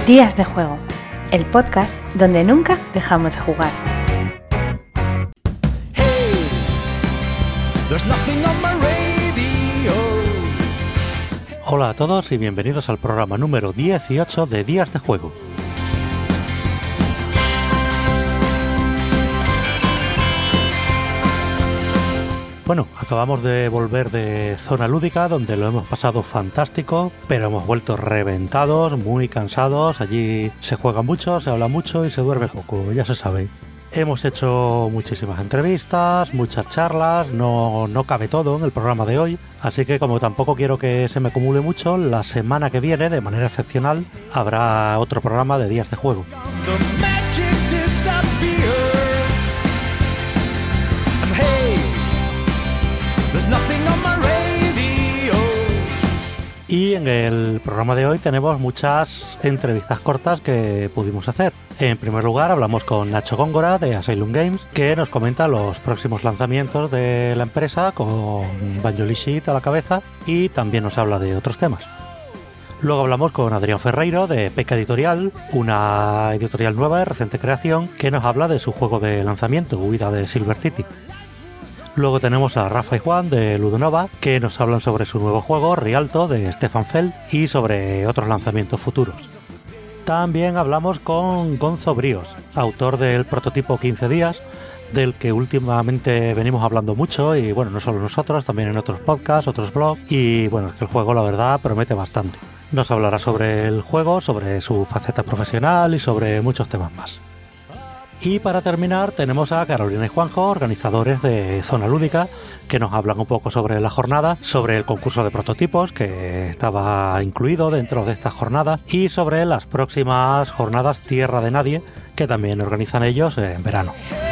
Días de Juego, el podcast donde nunca dejamos de jugar. Hola a todos y bienvenidos al programa número 18 de Días de Juego. Bueno, acabamos de volver de Zona Lúdica, donde lo hemos pasado fantástico, pero hemos vuelto reventados, muy cansados. Allí se juega mucho, se habla mucho y se duerme poco, ya se sabe. Hemos hecho muchísimas entrevistas, muchas charlas, no cabe todo en el programa de hoy, así que como tampoco quiero que se me acumule mucho, la semana que viene, de manera excepcional, habrá otro programa de Días de Juego. Y en el programa de hoy tenemos muchas entrevistas cortas que pudimos hacer. En primer lugar hablamos con Nacho Góngora de Asylum Games, que nos comenta los próximos lanzamientos de la empresa con Banjoli Sheet a la cabeza, y también nos habla de otros temas. Luego hablamos con Adrián Ferreiro de Peca Editorial, una editorial nueva de reciente creación, que nos habla de su juego de lanzamiento, Huida de Silver City. Luego tenemos a Rafa y Juan de Ludonova, que nos hablan sobre su nuevo juego, Rialto, de Stefan Feld, y sobre otros lanzamientos futuros. También hablamos con Gonzo Bríos, autor del prototipo 15 días, del que últimamente venimos hablando mucho, y bueno, no solo nosotros, también en otros podcasts, otros blogs, y bueno, es que el juego la verdad promete bastante. Nos hablará sobre el juego, sobre su faceta profesional y sobre muchos temas más. Y para terminar tenemos a Carolina y Juanjo, organizadores de Zona Lúdica, que nos hablan un poco sobre la jornada, sobre el concurso de prototipos que estaba incluido dentro de esta jornada y sobre las próximas jornadas Tierra de Nadie, que también organizan ellos en verano.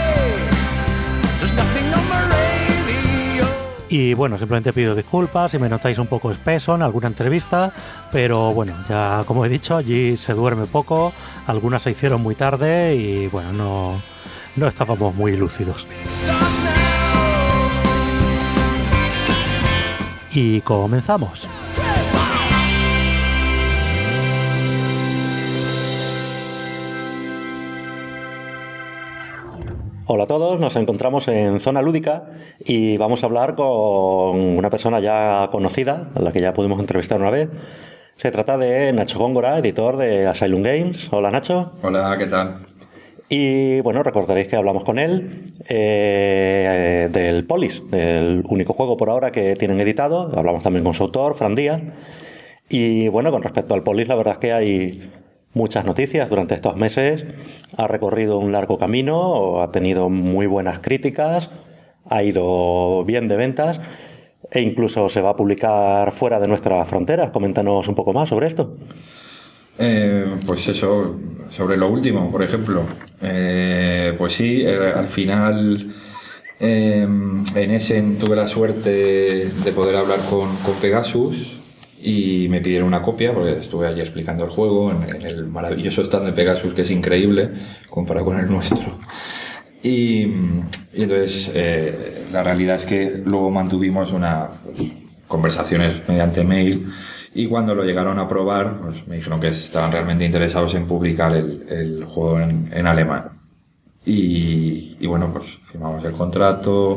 Y bueno, simplemente pido disculpas si me notáis un poco espeso en alguna entrevista, pero bueno, ya como he dicho, allí se duerme poco, algunas se hicieron muy tarde y bueno, no estábamos muy lúcidos. Y comenzamos. Hola a todos, nos encontramos en Zona Lúdica y vamos a hablar con una persona ya conocida, a la que ya pudimos entrevistar una vez. Se trata de Nacho Góngora, editor de Asylum Games. Hola Nacho. Hola, ¿qué tal? Y bueno, recordaréis que hablamos con él del Polis, del único juego por ahora que tienen editado. Hablamos también con su autor, Fran Díaz. Y bueno, con respecto al Polis, la verdad es que hay muchas noticias durante estos meses. Ha recorrido un largo camino, ha tenido muy buenas críticas, ha ido bien de ventas e incluso se va a publicar fuera de nuestras fronteras. Coméntanos un poco más sobre esto. Pues eso, sobre lo último, por ejemplo. Pues sí, al final en Essen tuve la suerte de poder hablar con Pegasus y me pidieron una copia porque estuve allí explicando el juego en el maravilloso stand de Pegasus, que es increíble comparado con el nuestro. Y entonces la realidad es que luego mantuvimos conversaciones mediante mail, y cuando lo llegaron a probar pues me dijeron que estaban realmente interesados en publicar el juego en alemán. Y bueno, pues firmamos el contrato.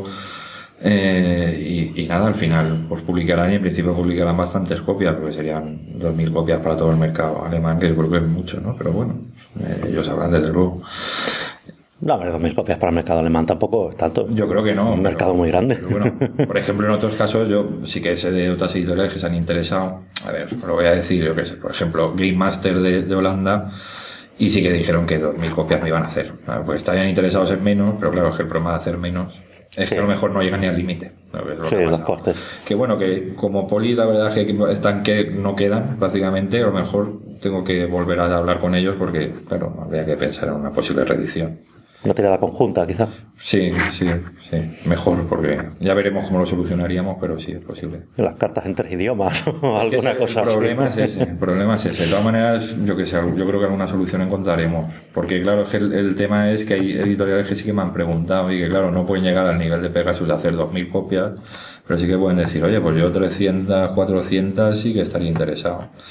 Y nada, al final pues publicarán, y en principio publicarán bastantes copias, porque serían 2.000 copias para todo el mercado alemán, que yo creo que es mucho, ¿no? Pero bueno, ellos sabrán desde luego. No, a ver, 2.000 copias para el mercado alemán tampoco es tanto. Yo creo que no. Un mercado muy grande. Bueno, por ejemplo, en otros casos yo sí que sé de otras editoriales que se han interesado. A ver, lo voy a decir, yo qué sé, por ejemplo, Game Master de Holanda, y sí que dijeron que 2.000 copias no iban a hacer. Pues estarían interesados en menos, pero claro, es que el problema de hacer menos es que a lo mejor no llegan ni al límite. Sí, los costes. Que bueno, que como Poli la verdad es que están que no quedan prácticamente. A lo mejor tengo que volver a hablar con ellos porque, claro, habría que pensar en una posible reedición. Una tirada conjunta, quizá. Sí, mejor, porque ya veremos cómo lo solucionaríamos, pero sí es posible. Las cartas en 3 idiomas o alguna cosa así. El problema es ese. De todas maneras, yo creo que alguna solución encontraremos. Porque claro, es que el tema es que hay editoriales que sí que me han preguntado y que claro, no pueden llegar al nivel de Pegasus de hacer 2.000 copias, pero sí que pueden decir, oye, pues yo 300, 400 sí que estaría interesado.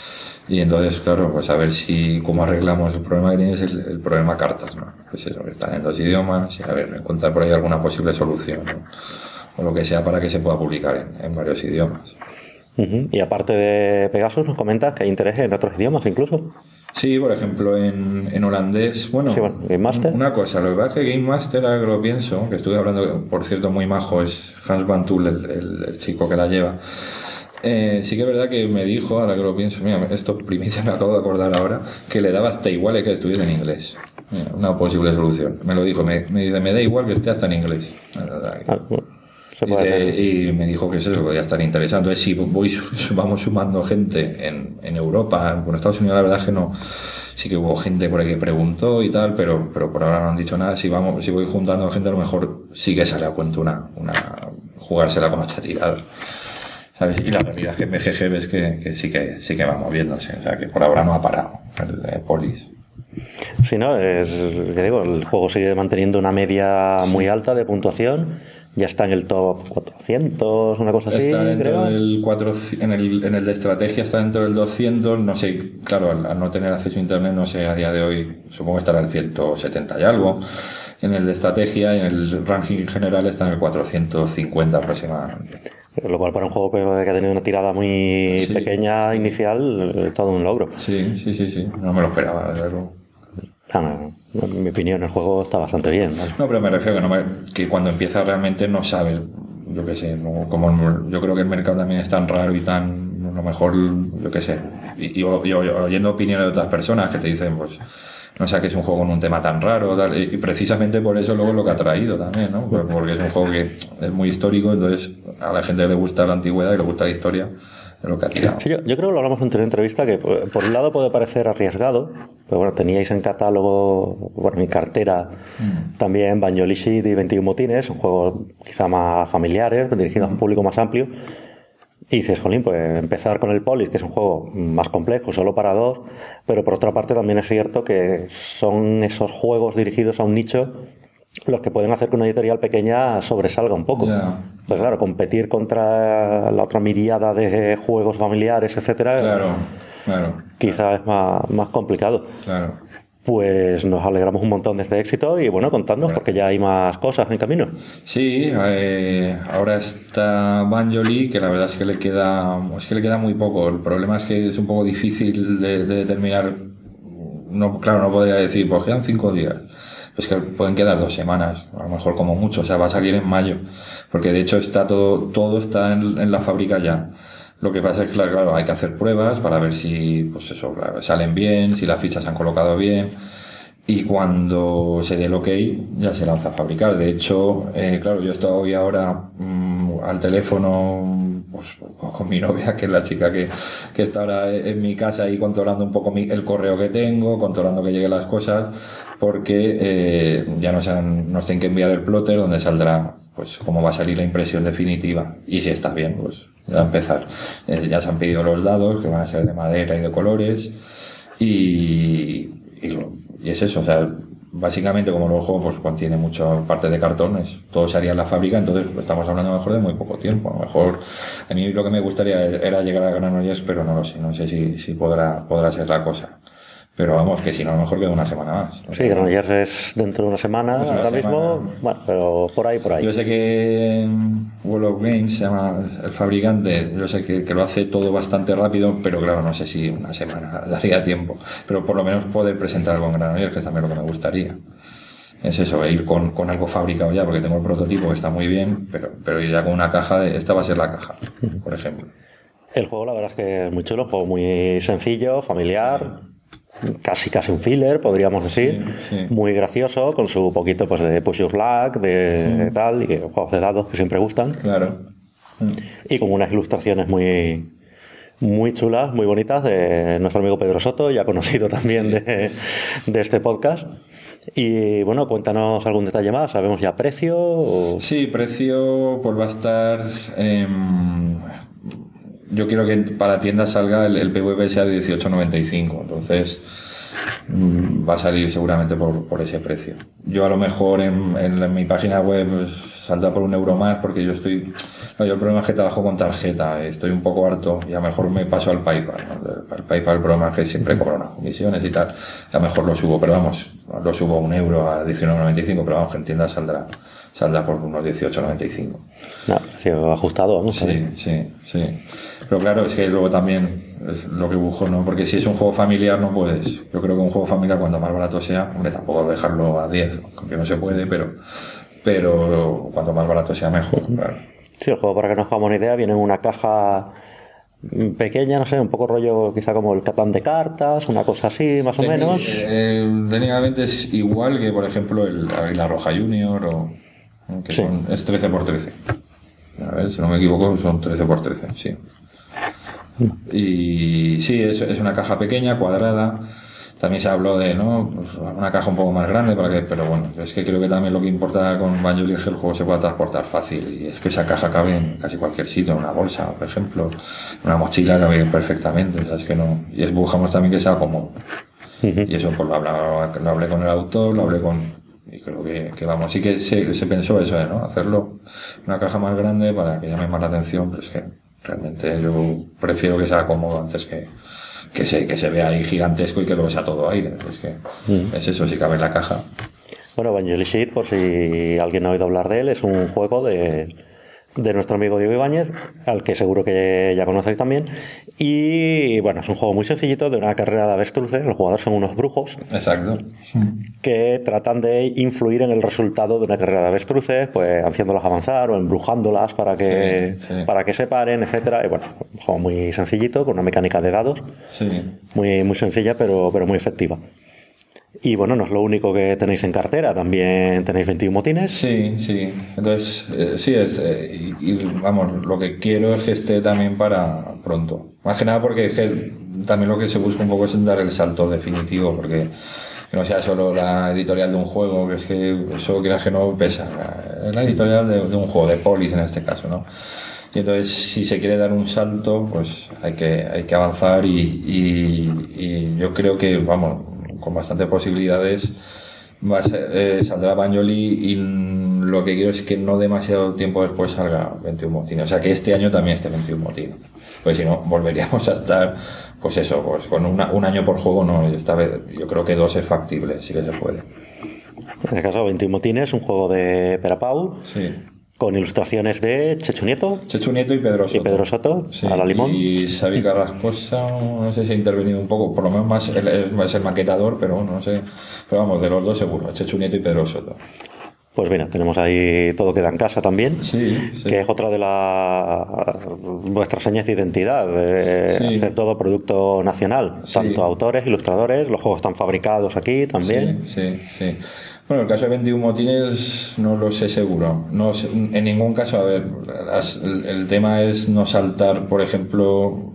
Y entonces, claro, pues a ver si cómo arreglamos el problema que tienes, el problema cartas, ¿no? Pues eso, que están en 2 idiomas, y a ver, encontrar por ahí alguna posible solución, ¿no? O lo que sea para que se pueda publicar en varios idiomas. Y aparte de Pegasus, nos comentas que hay interés en otros idiomas incluso. Sí, por ejemplo, en holandés, bueno, Sí, Game Master. Una cosa, lo que pasa es que Game Master, ahora que lo pienso, que estuve hablando, por cierto, muy majo, es Hans Van Tull, el chico que la lleva. Sí que es verdad que me dijo, ahora que lo pienso, mira, esto primicia me acabo de acordar ahora, que le daba hasta igual que estuviese en inglés. Mira, una posible solución. Me lo dijo, me dice, me da igual que esté hasta en inglés. La verdad que... Bueno, y me dijo que eso podía estar interesante. Entonces, si vamos sumando gente en Europa, en Estados Unidos, la verdad es que no. Sí que hubo gente por ahí que preguntó y tal, pero por ahora no han dicho nada. Si voy juntando gente, a lo mejor sí que sale a cuento una jugársela con 8 tiradas. ¿Sabes? Y la realidad es que BGG ves que sí que va moviéndose, o sea que por ahora no ha parado el Polis. Sí, no, ya digo, el juego sigue manteniendo una media muy alta de puntuación, ya está en el top 400, una cosa así, está dentro creo. del en el de estrategia está dentro del 200, no sé, claro, al no tener acceso a internet, no sé, a día de hoy supongo que estará el 170 y algo. En el de estrategia, en el ranking general está en el 450 aproximadamente. Lo cual para un juego que ha tenido una tirada muy pequeña inicial es todo un logro. Sí, no me lo esperaba, de verdad. En mi opinión el juego está bastante bien, ¿vale? No, pero me refiero que cuando empieza realmente no sabes, yo qué sé, no, como yo creo que el mercado también es tan raro y tan, a lo mejor, yo qué sé, y oyendo opiniones de otras personas que te dicen, pues, no sé, que es un juego con un tema tan raro, tal, y precisamente por eso luego lo que ha traído también, ¿no? Porque es un juego que es muy histórico, entonces a la gente le gusta la antigüedad y le gusta la historia, es lo que ha tirado. Sí, yo creo que lo hablamos en una entrevista que por un lado puede parecer arriesgado, pero bueno, teníais en catálogo, bueno, en cartera también Banjoli Shit y 21 Motines, un juego quizá más familiares, dirigidos a un público más amplio. Y dices, jolín, pues empezar con el Polis, que es un juego más complejo, solo para 2, pero por otra parte también es cierto que son esos juegos dirigidos a un nicho los que pueden hacer que una editorial pequeña sobresalga un poco. Yeah. Pues claro, competir contra la otra miriada de juegos familiares, etcétera, Claro. Quizás es más complicado. Claro. Pues nos alegramos un montón de este éxito y bueno, contadnos porque ya hay más cosas en camino. Sí, ahora está Banjoli, que la verdad es que le queda muy poco. El problema es que es un poco difícil de determinar. No, claro, no podría decir, pues quedan 5 días. Pues que pueden quedar 2 semanas, a lo mejor como mucho. O sea, va a salir en mayo, porque de hecho está todo está en la fábrica ya. Lo que pasa es que, claro, hay que hacer pruebas para ver si, pues eso, claro, salen bien, si las fichas se han colocado bien, y cuando se dé el ok, ya se lanza a fabricar. De hecho, claro, yo estoy ahora al teléfono pues, con mi novia, que es la chica que está ahora en mi casa y controlando un poco el correo que tengo, controlando que lleguen las cosas, porque ya nos tienen que enviar el plotter donde saldrá pues cómo va a salir la impresión definitiva, y si está bien, pues ya a empezar. Ya se han pedido los dados, que van a ser de madera y de colores, y es eso, o sea, básicamente como el juego pues contiene mucha parte de cartón, todo se haría en la fábrica, entonces estamos hablando a lo mejor de muy poco tiempo. A lo mejor a mí lo que me gustaría era llegar a Granollers, pero no sé si podrá ser la cosa. Pero vamos, que si no, a lo mejor queda una semana más. Sí, Granollers es dentro de una semana, ahora mismo, bueno, pero por ahí. Yo sé que World of Games se llama el fabricante, yo sé que lo hace todo bastante rápido, pero claro, no sé si una semana daría tiempo. Pero por lo menos poder presentar algo en Granollers, que es también lo que me gustaría. Es eso, ir con algo fabricado ya, porque tengo el prototipo que está muy bien, pero ir ya con una caja, esta va a ser la caja, por ejemplo. El juego la verdad es que es muy chulo, un juego muy sencillo, familiar, casi un filler, podríamos decir, sí. Muy gracioso, con su poquito pues de push your luck, de tal, y juegos de dados que siempre gustan. Claro. Y con unas ilustraciones muy chulas, muy bonitas, de nuestro amigo Pedro Soto, ya conocido también de este podcast. Y bueno, cuéntanos algún detalle más. ¿Sabemos ya precio? ¿O? Sí, precio pues va a estar... yo quiero que para tiendas salga el PVP sea de 18,95. Entonces, va a salir seguramente por ese precio. Yo a lo mejor en mi página web pues, saldrá por €1 más porque yo el problema es que trabajo con tarjeta, estoy un poco harto y a lo mejor me paso al PayPal, ¿no? El PayPal el problema es que siempre cobra unas comisiones y tal, y a lo mejor lo subo, pero vamos, lo subo a €1 a 19,95, pero vamos, que en tienda saldrá por unos 18,95. No, sí, ajustado, ¿no? Sí. Pero claro, es que luego también es lo que busco, ¿no? Porque si es un juego familiar no puedes. Yo creo que un juego familiar cuanto más barato sea, hombre, tampoco dejarlo a 10, aunque no se puede, pero cuanto más barato sea mejor, claro. Sí, el juego, para que nos hagamos una idea, viene en una caja pequeña, no sé, un poco rollo quizá como el Catán de cartas, una cosa así, más o menos. Técnicamente es igual que, por ejemplo, el Águila Roja Junior que sí. Es 13x13. A ver, si no me equivoco, son 13x13, sí. Y sí, es una caja pequeña, cuadrada. También se habló de, ¿no? Pues una caja un poco más grande pero bueno, es que creo que también lo que importa con Banjoli es que el juego se pueda transportar fácil y es que esa caja cabe en casi cualquier sitio, en una bolsa, por ejemplo, una mochila cabe perfectamente, o sea, es que no, y buscamos también que sea cómodo. Y eso pues lo hablé con el autor, y creo que vamos, sí que se pensó eso, ¿no? Hacerlo una caja más grande para que llame más la atención, pero es que realmente yo prefiero que sea cómodo antes que se vea ahí gigantesco y que luego sea todo aire. Es que es eso, si cabe en la caja. Bueno, Banjoli Sheet, por si alguien no ha oído hablar de él, es un juego de nuestro amigo Diego Ibáñez, al que seguro que ya conocéis también. Y bueno, es un juego muy sencillito de una carrera de avestruces. Los jugadores son unos brujos. Exacto. Que tratan de influir en el resultado de una carrera de avestruces, pues haciéndolas avanzar o embrujándolas para que se paren, etcétera. Y bueno, un juego muy sencillito, con una mecánica de dados. Sí. Muy, muy sencilla, pero muy efectiva. Y bueno, no es lo único que tenéis en cartera, también tenéis 21 motines. Sí. Entonces, vamos, lo que quiero es que esté también para pronto. Más que nada porque es que también lo que se busca un poco es dar el salto definitivo, porque que no sea solo la editorial de un juego, que es que eso, quieras que no, pesa. Es la editorial de un juego, de Polis en este caso, ¿no? Y entonces, si se quiere dar un salto, pues hay que avanzar y yo creo que, vamos, con bastantes posibilidades saldrá Banjoli y lo que quiero es que no demasiado tiempo después salga 21 motines, o sea que este año también esté 21 motines, pues si no volveríamos a estar pues con un año por juego. No, esta vez yo creo que 2 es factible, sí que se puede. En este caso 21 motines, un juego de Perapau. Sí. Con ilustraciones de Chechu Nieto y Pedro Soto. Sí. A la limón. Y Xavi Carrascosa, no sé si ha intervenido un poco, por lo menos más el maquetador, pero no sé. Pero vamos, de los dos seguro, Chechu Nieto y Pedro Soto. Pues mira, tenemos ahí Todo queda en casa también, sí. Que es otra de vuestras señas de identidad, hacer todo producto nacional, tanto autores, ilustradores, los juegos están fabricados aquí también. Sí. Bueno, el caso de 21 motines no lo sé seguro. No, en ningún caso, a ver, el tema es no saltar, por ejemplo,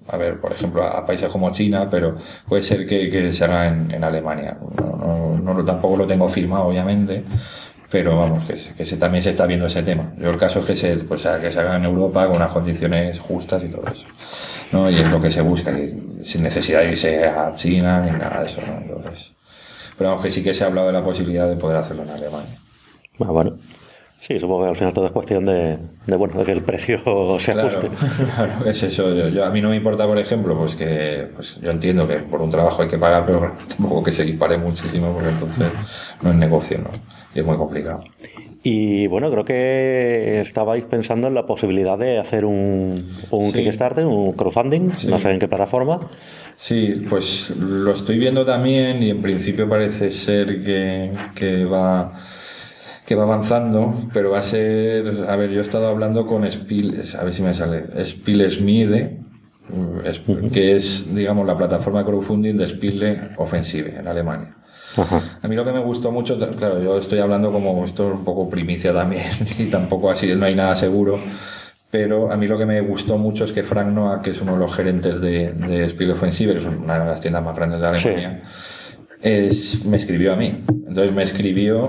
a países como China, pero puede ser que se haga en Alemania. Tampoco lo tengo firmado, obviamente, pero vamos, que también se está viendo ese tema. Yo el caso es que se haga en Europa con unas condiciones justas y todo eso, ¿no? Y es lo que se busca, sin necesidad de irse a China ni nada de eso, ¿no? Entonces, pero vamos, que sí que se ha hablado de la posibilidad de poder hacerlo en Alemania. Bueno. Sí, supongo que al final todo es cuestión de que el precio se ajuste. Claro, es eso. A mí no me importa, por ejemplo, pues yo entiendo que por un trabajo hay que pagar, pero tampoco que se dispare muchísimo, porque entonces no es negocio, ¿no? Y es muy complicado. Y bueno, creo que estabais pensando en la posibilidad de hacer un Kickstarter, un crowdfunding, no sé en qué plataforma. Sí, pues lo estoy viendo también y en principio parece ser que va avanzando, pero va a ser, a ver, yo he estado hablando con Spiel, a ver si me sale, Spielschmiede, que es, digamos, la plataforma de crowdfunding de Spiele Offensive en Alemania. Ajá. A mí lo que me gustó mucho, claro, yo estoy hablando como esto es un poco primicia también y tampoco así, no hay nada seguro, pero a mí lo que me gustó mucho es que Frank Noack, que es uno de los gerentes de Spiele Offensive, que es una de las tiendas más grandes de Alemania, me escribió a mí. Entonces me escribió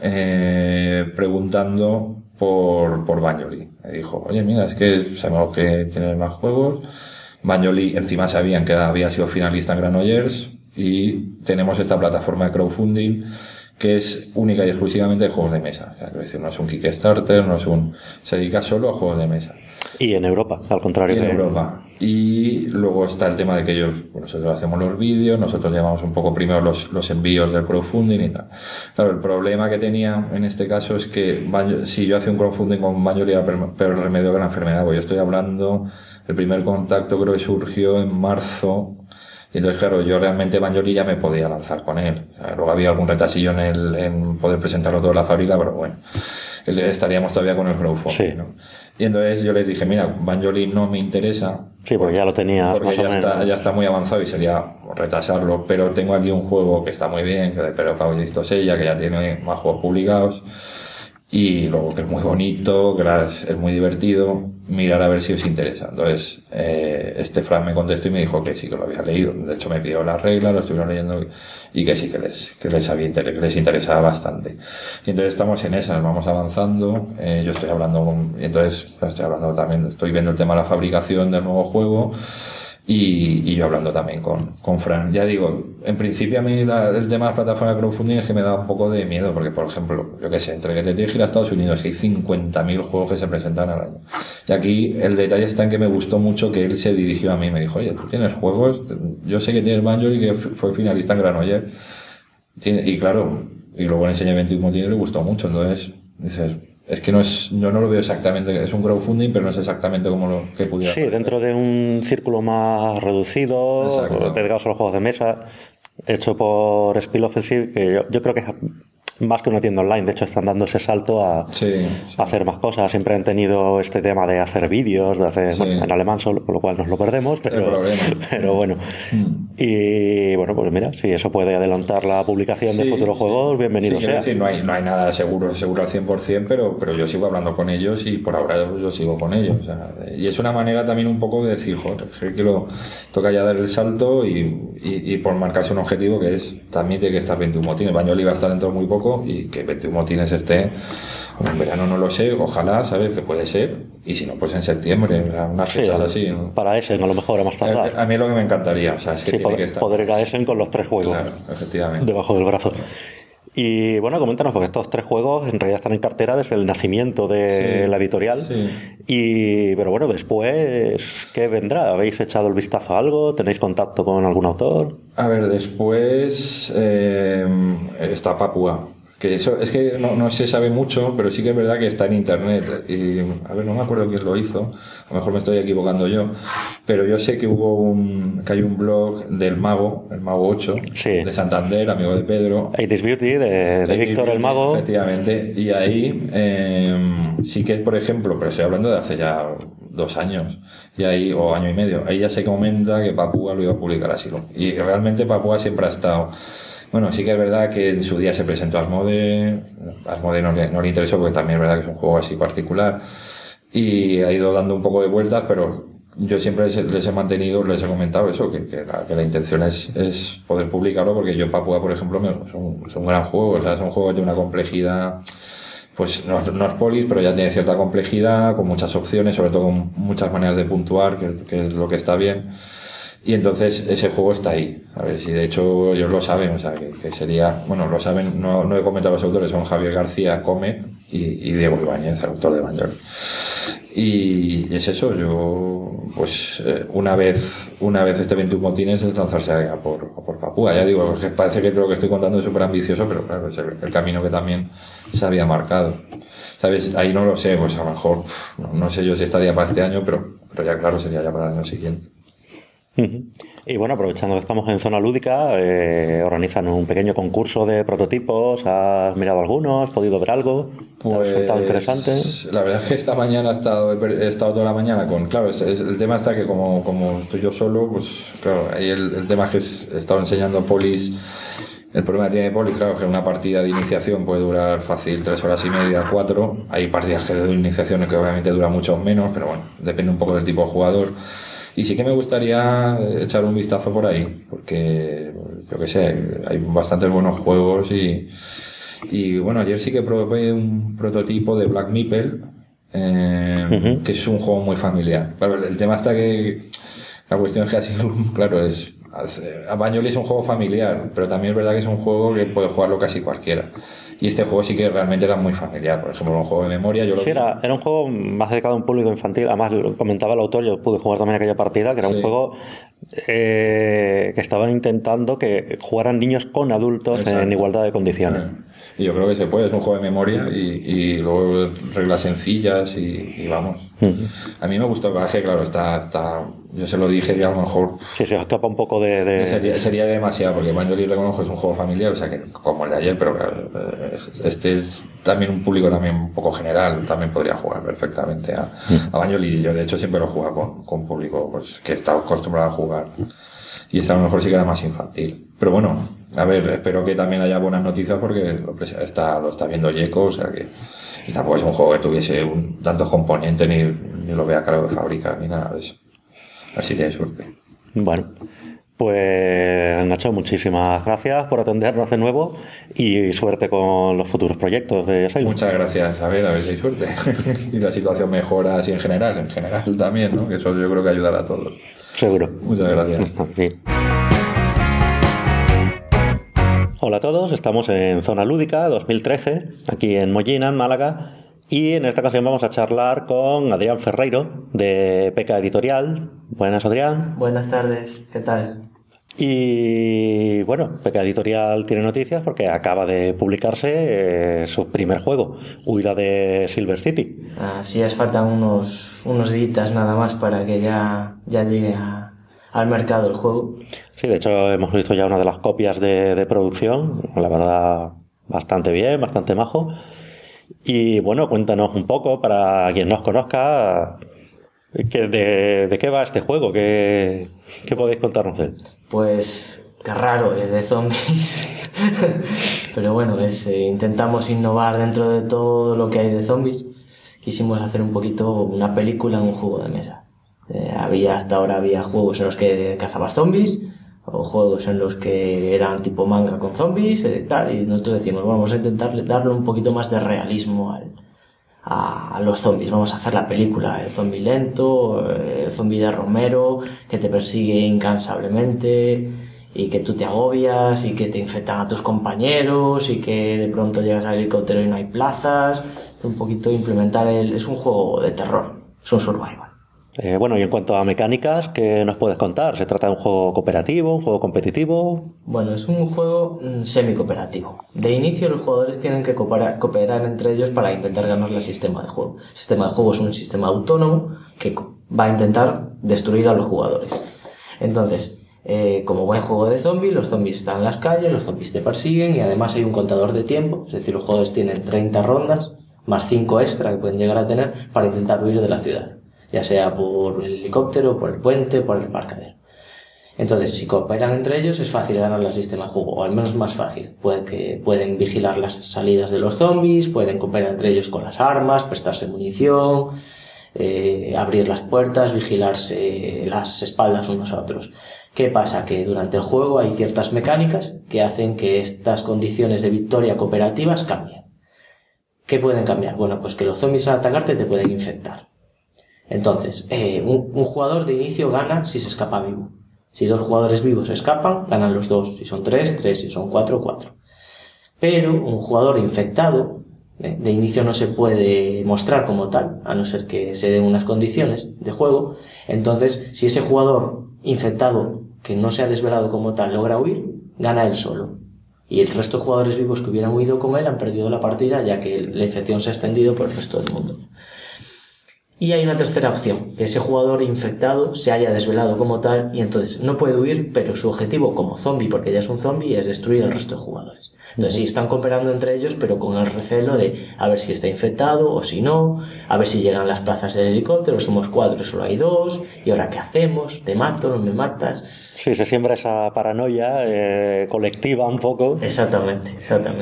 preguntando por Banjoli. Me dijo, oye, mira, es que sabemos que tienes más juegos. Banjoli, encima sabían que había sido finalista en Granollers y tenemos esta plataforma de crowdfunding que es única y exclusivamente de juegos de mesa. O sea, es decir, no es un Kickstarter, se dedica solo a juegos de mesa. Y en Europa, al contrario. En Europa. Y luego está el tema de que nosotros hacemos los vídeos, nosotros llevamos un poco primero los envíos del crowdfunding y tal. Claro, el problema que tenía en este caso es que si yo hacía un crowdfunding con Banjoli era peor remedio que la enfermedad, pues yo estoy hablando, el primer contacto creo que surgió en marzo. Y entonces, claro, yo realmente Banjoli ya me podía lanzar con él. O sea, luego había algún retasillo en poder presentarlo todo en la fábrica, pero bueno, estaríamos todavía con el crowdfunding, sí. ¿No? Y entonces yo les dije, mira, Banjoli no me interesa. Sí, porque ya lo tenías porque más o menos. Ya está muy avanzado y sería retrasarlo, pero tengo aquí un juego que está muy bien, que de Pedro Pablo Istosella, que ya tiene más juegos publicados. Y luego que es muy bonito, que es muy divertido, mirar a ver si os interesa. Entonces, Fran me contestó y me dijo que sí que lo había leído. De hecho, me pidió las reglas, lo estuvieron leyendo y que sí que les interesaba bastante. Y entonces estamos en esas, vamos avanzando. Yo estoy hablando también, estoy viendo el tema de la fabricación del nuevo juego. Y yo hablando también con Fran. Ya digo, en principio a mí el tema de las plataformas de crowdfunding es que me da un poco de miedo, porque por ejemplo, yo qué sé, entre que te tienes que ir a Estados Unidos, que hay 50.000 juegos que se presentan al año. Y aquí el detalle está en que me gustó mucho que él se dirigió a mí y me dijo, oye, tú tienes juegos, yo sé que tienes Banjoli, que fue finalista en Granollers. Y claro, y luego le enseñé 21 y le gustó mucho, entonces dices... Es que yo no lo veo exactamente, es un crowdfunding, pero no es exactamente como lo que pudiera. Sí, dentro de un círculo más reducido, dedicados a los juegos de mesa, hecho por Spiel Offensive, que yo creo que es más que una tienda online. De hecho, están dando ese salto a hacer más cosas. Siempre han tenido este tema de hacer vídeos, de hacer, bueno, en alemán solo, con lo cual nos lo perdemos, pero bueno. Y bueno, pues mira, si eso puede adelantar la publicación de futuros juegos, bienvenido sea. Es decir, no hay nada seguro al 100%, pero yo sigo hablando con ellos y por ahora yo sigo con ellos. O sea, y es una manera también un poco de decir, joder, que toca ya dar el salto y por marcarse un objetivo que es, también tiene que estar 21 motines. Banjoli va a estar dentro de muy poco y que 21 motines esté en verano, no lo sé, ojalá, ¿sabes? Que puede ser, y si no, pues en septiembre, unas fechas así, ¿no? Para Essen a lo mejor a más tardar. A mí es lo que me encantaría, o sea, es que tiene que estar poder ir a Essen con los 3 juegos, claro, efectivamente, debajo del brazo. Y bueno, coméntanos, porque estos 3 juegos en realidad están en cartera desde el nacimiento de la editorial. Pero bueno, después, ¿qué vendrá? ¿Habéis echado el vistazo a algo? ¿Tenéis contacto con algún autor? A ver, después está Papúa. Que eso es que no se sabe mucho, pero sí que es verdad que está en internet. Y a ver, no me acuerdo quién lo hizo, a lo mejor me estoy equivocando yo, pero yo sé que que hay un blog del Mago, el Mago 8, de Santander, amigo de Pedro. 80's Beauty, de Víctor el Mago. Efectivamente, y ahí sí que, por ejemplo, pero estoy hablando de hace ya 2 años, y ahí, o año y medio, ahí ya se comenta que Papúa lo iba a publicar así. Y realmente Papúa siempre ha estado... Bueno, sí que es verdad que en su día se presentó Asmode no le interesó porque también es verdad que es un juego así particular y ha ido dando un poco de vueltas, pero yo siempre les he comentado eso, que la intención es poder publicarlo, porque yo Papúa, por ejemplo, es un gran juego, o sea, es un juego de una complejidad, pues no es polis, pero ya tiene cierta complejidad, con muchas opciones, sobre todo con muchas maneras de puntuar, que es lo que está bien. Y entonces ese juego está ahí, a ver si de hecho ellos lo saben, o sea, que sería, bueno, lo saben, no he comentado los autores, son Javier García Come y Diego Ibáñez, el autor de Banjoli. Y es eso, yo, pues, una vez este 21 motines es lanzarse a por Papúa, ya digo, porque parece que lo que estoy contando es súper ambicioso, pero claro, es el camino que también se había marcado. ¿Sabes? Ahí no lo sé, pues a lo mejor, no sé yo si estaría para este año, pero ya claro, sería ya para el año siguiente. Y bueno, aprovechando que estamos en zona lúdica, organizan un pequeño concurso de prototipos. ¿Has mirado algunos? ¿Has podido ver algo? ¿Te ha resultado interesante? La verdad es que esta mañana he estado toda la mañana con... Claro, el tema está que como estoy yo solo, pues claro, ahí el tema es que he estado enseñando polis. El problema que tiene polis, claro, que una partida de iniciación puede durar fácil 3 horas y media, 4. Hay partidas de iniciación que obviamente duran mucho menos, pero bueno, depende un poco del tipo de jugador. Y sí que me gustaría echar un vistazo por ahí, porque yo qué sé, hay bastantes buenos juegos y bueno, ayer sí que probé un prototipo de Black Meeple, que es un juego muy familiar. Claro, el tema está que la cuestión es que así, claro, Banjoli es un juego familiar, pero también es verdad que es un juego que puede jugarlo casi cualquiera. Y este juego sí que realmente era muy familiar. Por ejemplo, un juego de memoria. Sí, era un juego más dedicado a un público infantil. Además, lo comentaba el autor, yo pude jugar también aquella partida, que era un juego que estaban intentando que jugaran niños con adultos en igualdad de condiciones. Y yo creo que se puede, es un juego de memoria y luego reglas sencillas y vamos. A mí me gustó el bagaje, claro, está yo se lo dije y a lo mejor se escapa un poco de... Sería demasiado, porque Banjoli reconozco es un juego familiar, o sea que como el de ayer, pero claro, este es también un público también un poco general, también podría jugar perfectamente a Banjoli. Yo de hecho siempre lo juego con público pues que está acostumbrado a jugar, y este a lo mejor sí que era más infantil, pero bueno, a ver, espero que también haya buenas noticias porque lo está viendo Yeco, o sea que y tampoco es un juego que tuviese tantos componentes ni lo vea caro de fábrica ni nada de eso. A ver si tienes suerte. Bueno, pues Nacho, muchísimas gracias por atendernos de nuevo y suerte con los futuros proyectos de Asylum. Muchas gracias, a ver si hay suerte. Y la situación mejora así en general también, ¿no? Que eso yo creo que ayudará a todos. Seguro. Muchas gracias. Sí. Hola a todos, estamos en Zona Lúdica 2013, aquí en Mollina, en Málaga. Y en esta ocasión vamos a charlar con Adrián Ferreiro, de Peca Editorial. Buenas, Adrián. Buenas tardes, ¿qué tal? Y bueno, Peca Editorial tiene noticias porque acaba de publicarse su primer juego, Huida de Silver City. Así es, faltan unos días nada más para que ya llegue al mercado el juego. Sí, de hecho hemos visto ya una de las copias de producción, la verdad bastante bien, bastante majo. Y bueno, cuéntanos un poco, para quien no os conozca, de qué va este juego, qué podéis contarnos de él. Pues qué raro, es de zombies. Pero bueno, intentamos innovar dentro de todo lo que hay de zombies. Quisimos hacer un poquito una película, un juego de mesa. Hasta ahora había juegos en los que cazabas zombies, o juegos en los que eran tipo manga con zombies, y nosotros decimos, bueno, vamos a intentar darle un poquito más de realismo a los zombies. Vamos a hacer la película, el zombie lento, el zombie de Romero, que te persigue incansablemente y que tú te agobias y que te infectan a tus compañeros y que de pronto llegas al helicóptero y no hay plazas. Un poquito implementar es un juego de terror, es un survival. Bueno, y en cuanto a mecánicas, ¿qué nos puedes contar? ¿Se trata de un juego cooperativo, un juego competitivo? Bueno, es un juego semi-cooperativo. De inicio los jugadores tienen que cooperar entre ellos para intentar ganar el sistema de juego. El sistema de juego es un sistema autónomo que va a intentar destruir a los jugadores. Entonces, como buen juego de zombies, los zombies están en las calles, los zombies te persiguen y además hay un contador de tiempo, es decir, los jugadores tienen 30 rondas, más 5 extra que pueden llegar a tener para intentar huir de la ciudad, ya sea por el helicóptero, por el puente, por el embarcadero. Entonces, si cooperan entre ellos, es fácil ganar el sistema de juego, o al menos más fácil. Pueden vigilar las salidas de los zombies, pueden cooperar entre ellos con las armas, prestarse munición, abrir las puertas, vigilarse las espaldas unos a otros. ¿Qué pasa? Que durante el juego hay ciertas mecánicas que hacen que estas condiciones de victoria cooperativas cambien. ¿Qué pueden cambiar? Bueno, pues que los zombies al atacarte te pueden infectar. Entonces, un jugador de inicio gana si se escapa vivo. Si 2 jugadores vivos escapan, ganan los 2. Si son 3, 3. Si son 4, 4. Pero un jugador infectado, de inicio no se puede mostrar como tal, a no ser que se den unas condiciones de juego. Entonces, si ese jugador infectado, que no se ha desvelado como tal, logra huir, gana él solo. Y el resto de jugadores vivos que hubieran huido con él han perdido la partida, ya que la infección se ha extendido por el resto del mundo. Y hay una tercera opción, que ese jugador infectado se haya desvelado como tal y entonces no puede huir, pero su objetivo como zombie, porque ya es un zombie, es destruir al resto de jugadores. Entonces sí están cooperando entre ellos, pero con el recelo de a ver si está infectado o si no, a ver si llegan las plazas del helicóptero, somos 4 y solo hay 2, y ahora ¿qué hacemos? ¿Te mato? ¿No me matas? Sí, se siembra esa paranoia colectiva un poco. Exactamente.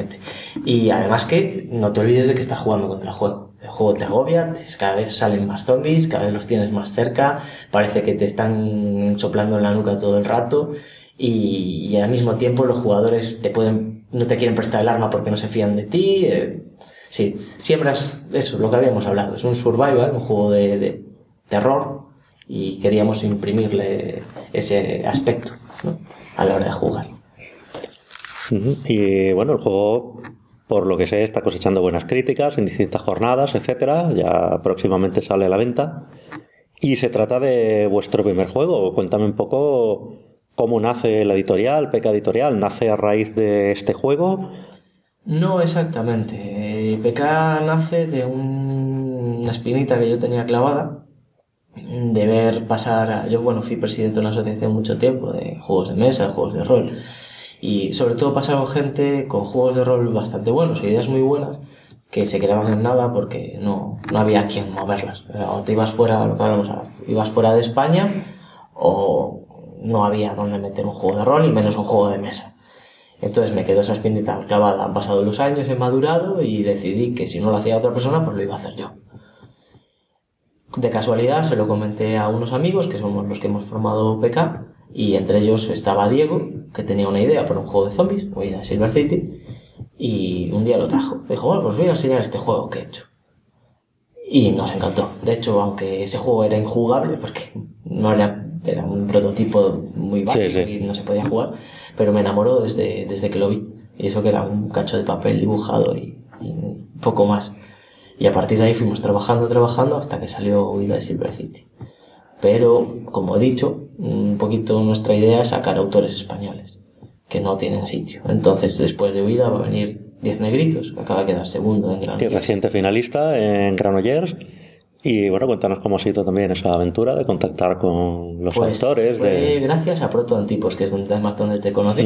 Y además que no te olvides de que estás jugando contra el juego. El juego te agobia, cada vez salen más zombies, cada vez los tienes más cerca, parece que te están soplando en la nuca todo el rato y al mismo tiempo los jugadores no te quieren prestar el arma porque no se fían de ti. Sí, siembras eso, lo que habíamos hablado, es un survival, un juego de terror y queríamos imprimirle ese aspecto. ¿no? A la hora de jugar. Y bueno, el juego, por lo que sé, está cosechando buenas críticas en distintas jornadas, etcétera. Ya próximamente sale a la venta. Y se trata de vuestro primer juego. Cuéntame un poco cómo nace la editorial, PK Editorial. ¿Nace a raíz de este juego? No exactamente. PK nace de una espinita que yo tenía clavada de ver pasar. Yo, fui presidente de una asociación mucho tiempo de juegos de mesa, juegos de rol. Y sobre todo pasaron gente con juegos de rol bastante buenos, ideas muy buenas, que se quedaban en nada porque no había quien moverlas. O te ibas fuera, lo que hablamos, ibas fuera de España, o no había donde meter un juego de rol y menos un juego de mesa. Entonces me quedó esa espinita clavada. Han pasado los años, he madurado y decidí que si no lo hacía otra persona, pues lo iba a hacer yo. De casualidad se lo comenté a unos amigos que somos los que hemos formado PK, y entre ellos estaba Diego, que tenía una idea para un juego de zombies, Huida de Silver City, y un día lo trajo. Dijo, pues voy a enseñar este juego que he hecho. Y nos encantó. De hecho, aunque ese juego era injugable, porque no era un prototipo muy básico y no se podía jugar, pero me enamoró desde que lo vi. Y eso que era un cacho de papel dibujado y poco más. Y a partir de ahí fuimos trabajando hasta que salió Huida de Silver City. Pero, como he dicho, un poquito nuestra idea es sacar autores españoles que no tienen sitio. Entonces, después de Huida va a venir 10 Negritos, que acaba de quedar segundo en Granollers. Y reciente finalista en Granollers. Y bueno, cuéntanos cómo ha sido también esa aventura de contactar con los autores. Fue gracias a Proto Antipos, que es además donde te conocí,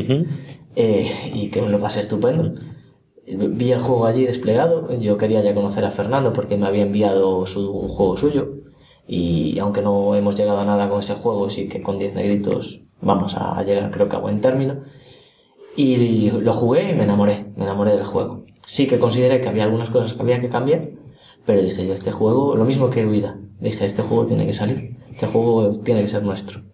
y que me lo pasé estupendo. Vi el juego allí desplegado. Yo quería ya conocer a Fernando porque me había enviado un juego suyo. Y aunque no hemos llegado a nada con ese juego, sí que con 10 Negritos vamos a llegar, creo que a buen término. Y lo jugué y me enamoré del juego. Sí que consideré que había algunas cosas que había que cambiar, pero dije yo, este juego, lo mismo que Huida, dije, este juego tiene que salir, este juego tiene que ser nuestro.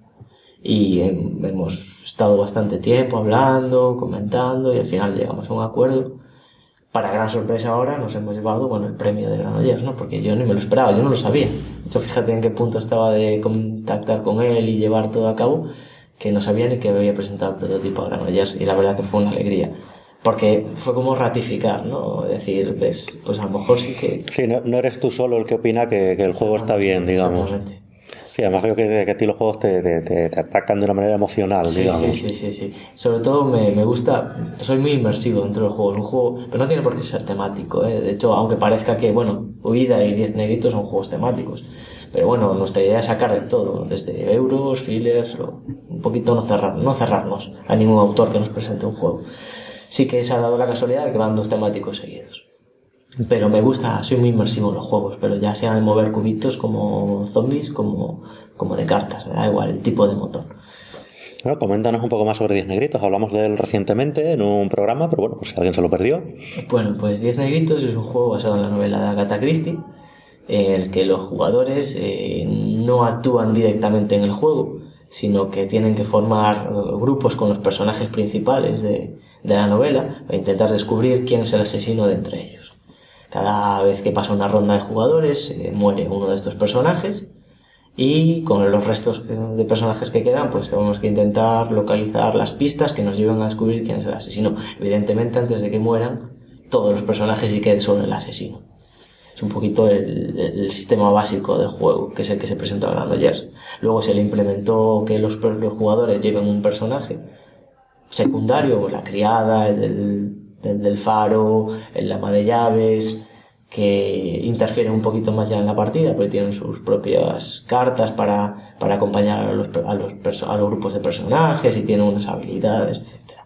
Y hemos estado bastante tiempo hablando, comentando, y al final llegamos a un acuerdo. Para gran sorpresa ahora nos hemos llevado, el premio de Granollers, ¿no? Porque yo ni me lo esperaba, yo no lo sabía. De hecho, fíjate en qué punto estaba de contactar con él y llevar todo a cabo, que no sabía ni que había presentado el prototipo a Granollers, y la verdad que fue una alegría. Porque fue como ratificar, ¿no? Decir, ves, pues a lo mejor sí que... Sí, no eres tú solo el que opina que el juego está bien, digamos. Exactamente. Sí, además creo que a ti los juegos te atacan de una manera emocional, digamos. Sí. Sobre todo me gusta, soy muy inmersivo dentro del juego. Es un juego, pero no tiene por qué ser temático, ¿eh? De hecho, aunque parezca que, Huida y 10 Negritos son juegos temáticos. Pero nuestra idea es sacar de todo, desde euros, fillers, un poquito no cerrarnos a ningún autor que nos presente un juego. Sí que se ha dado la casualidad de que van 2 temáticos seguidos. Pero me gusta, soy muy inmersivo en los juegos, pero ya sea de mover cubitos como zombies, como de cartas, me da igual el tipo de motor. Bueno, coméntanos un poco más sobre 10 Negritos. Hablamos de él recientemente en un programa, pero pues si alguien se lo perdió. Pues 10 Negritos es un juego basado en la novela de Agatha Christie, en el que los jugadores no actúan directamente en el juego, sino que tienen que formar grupos con los personajes principales de la novela para intentar descubrir quién es el asesino de entre ellos. Cada vez que pasa una ronda de jugadores muere uno de estos personajes, y con los restos de personajes que quedan pues tenemos que intentar localizar las pistas que nos lleven a descubrir quién es el asesino, evidentemente antes de que mueran todos los personajes y quede solo el asesino. Es un poquito el sistema básico del juego, que es el que se presenta en Granollers. Luego se le implementó que los jugadores lleven un personaje secundario, la criada, el del faro, el ama de llaves, que interfieren un poquito más ya en la partida porque tienen sus propias cartas para acompañar a los grupos de personajes, y tienen unas habilidades, etc.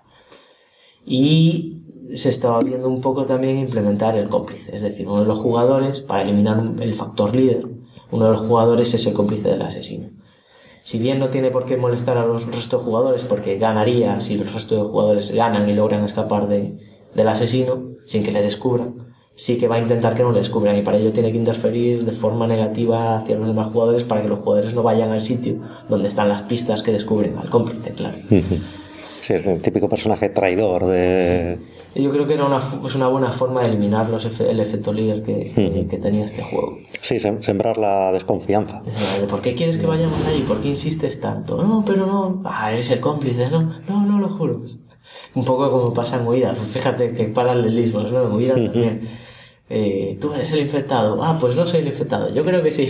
Y se estaba viendo un poco también implementar el cómplice, es decir, uno de los jugadores, para eliminar el factor líder, uno de los jugadores es el cómplice del asesino. Si bien no tiene por qué molestar a los restos de jugadores, porque ganaría si los restos de jugadores ganan y logran escapar del asesino sin que le descubran, sí que va a intentar que no le descubran, y para ello tiene que interferir de forma negativa hacia los demás jugadores para que los jugadores no vayan al sitio donde están las pistas que descubren al cómplice, claro. Sí, es el típico personaje traidor de... Yo creo que era una buena forma de eliminar el efecto líder que tenía este juego. Sí, sembrar la desconfianza. ¿De por qué quieres que vayamos allí? ¿Por qué insistes tanto? No, pero no. Eres el cómplice, no, lo juro. Un poco como pasa en Huida. Pues fíjate que paralelismos, ¿no? En Huida también. Tú eres el infectado. Pues no soy el infectado. Yo creo que sí.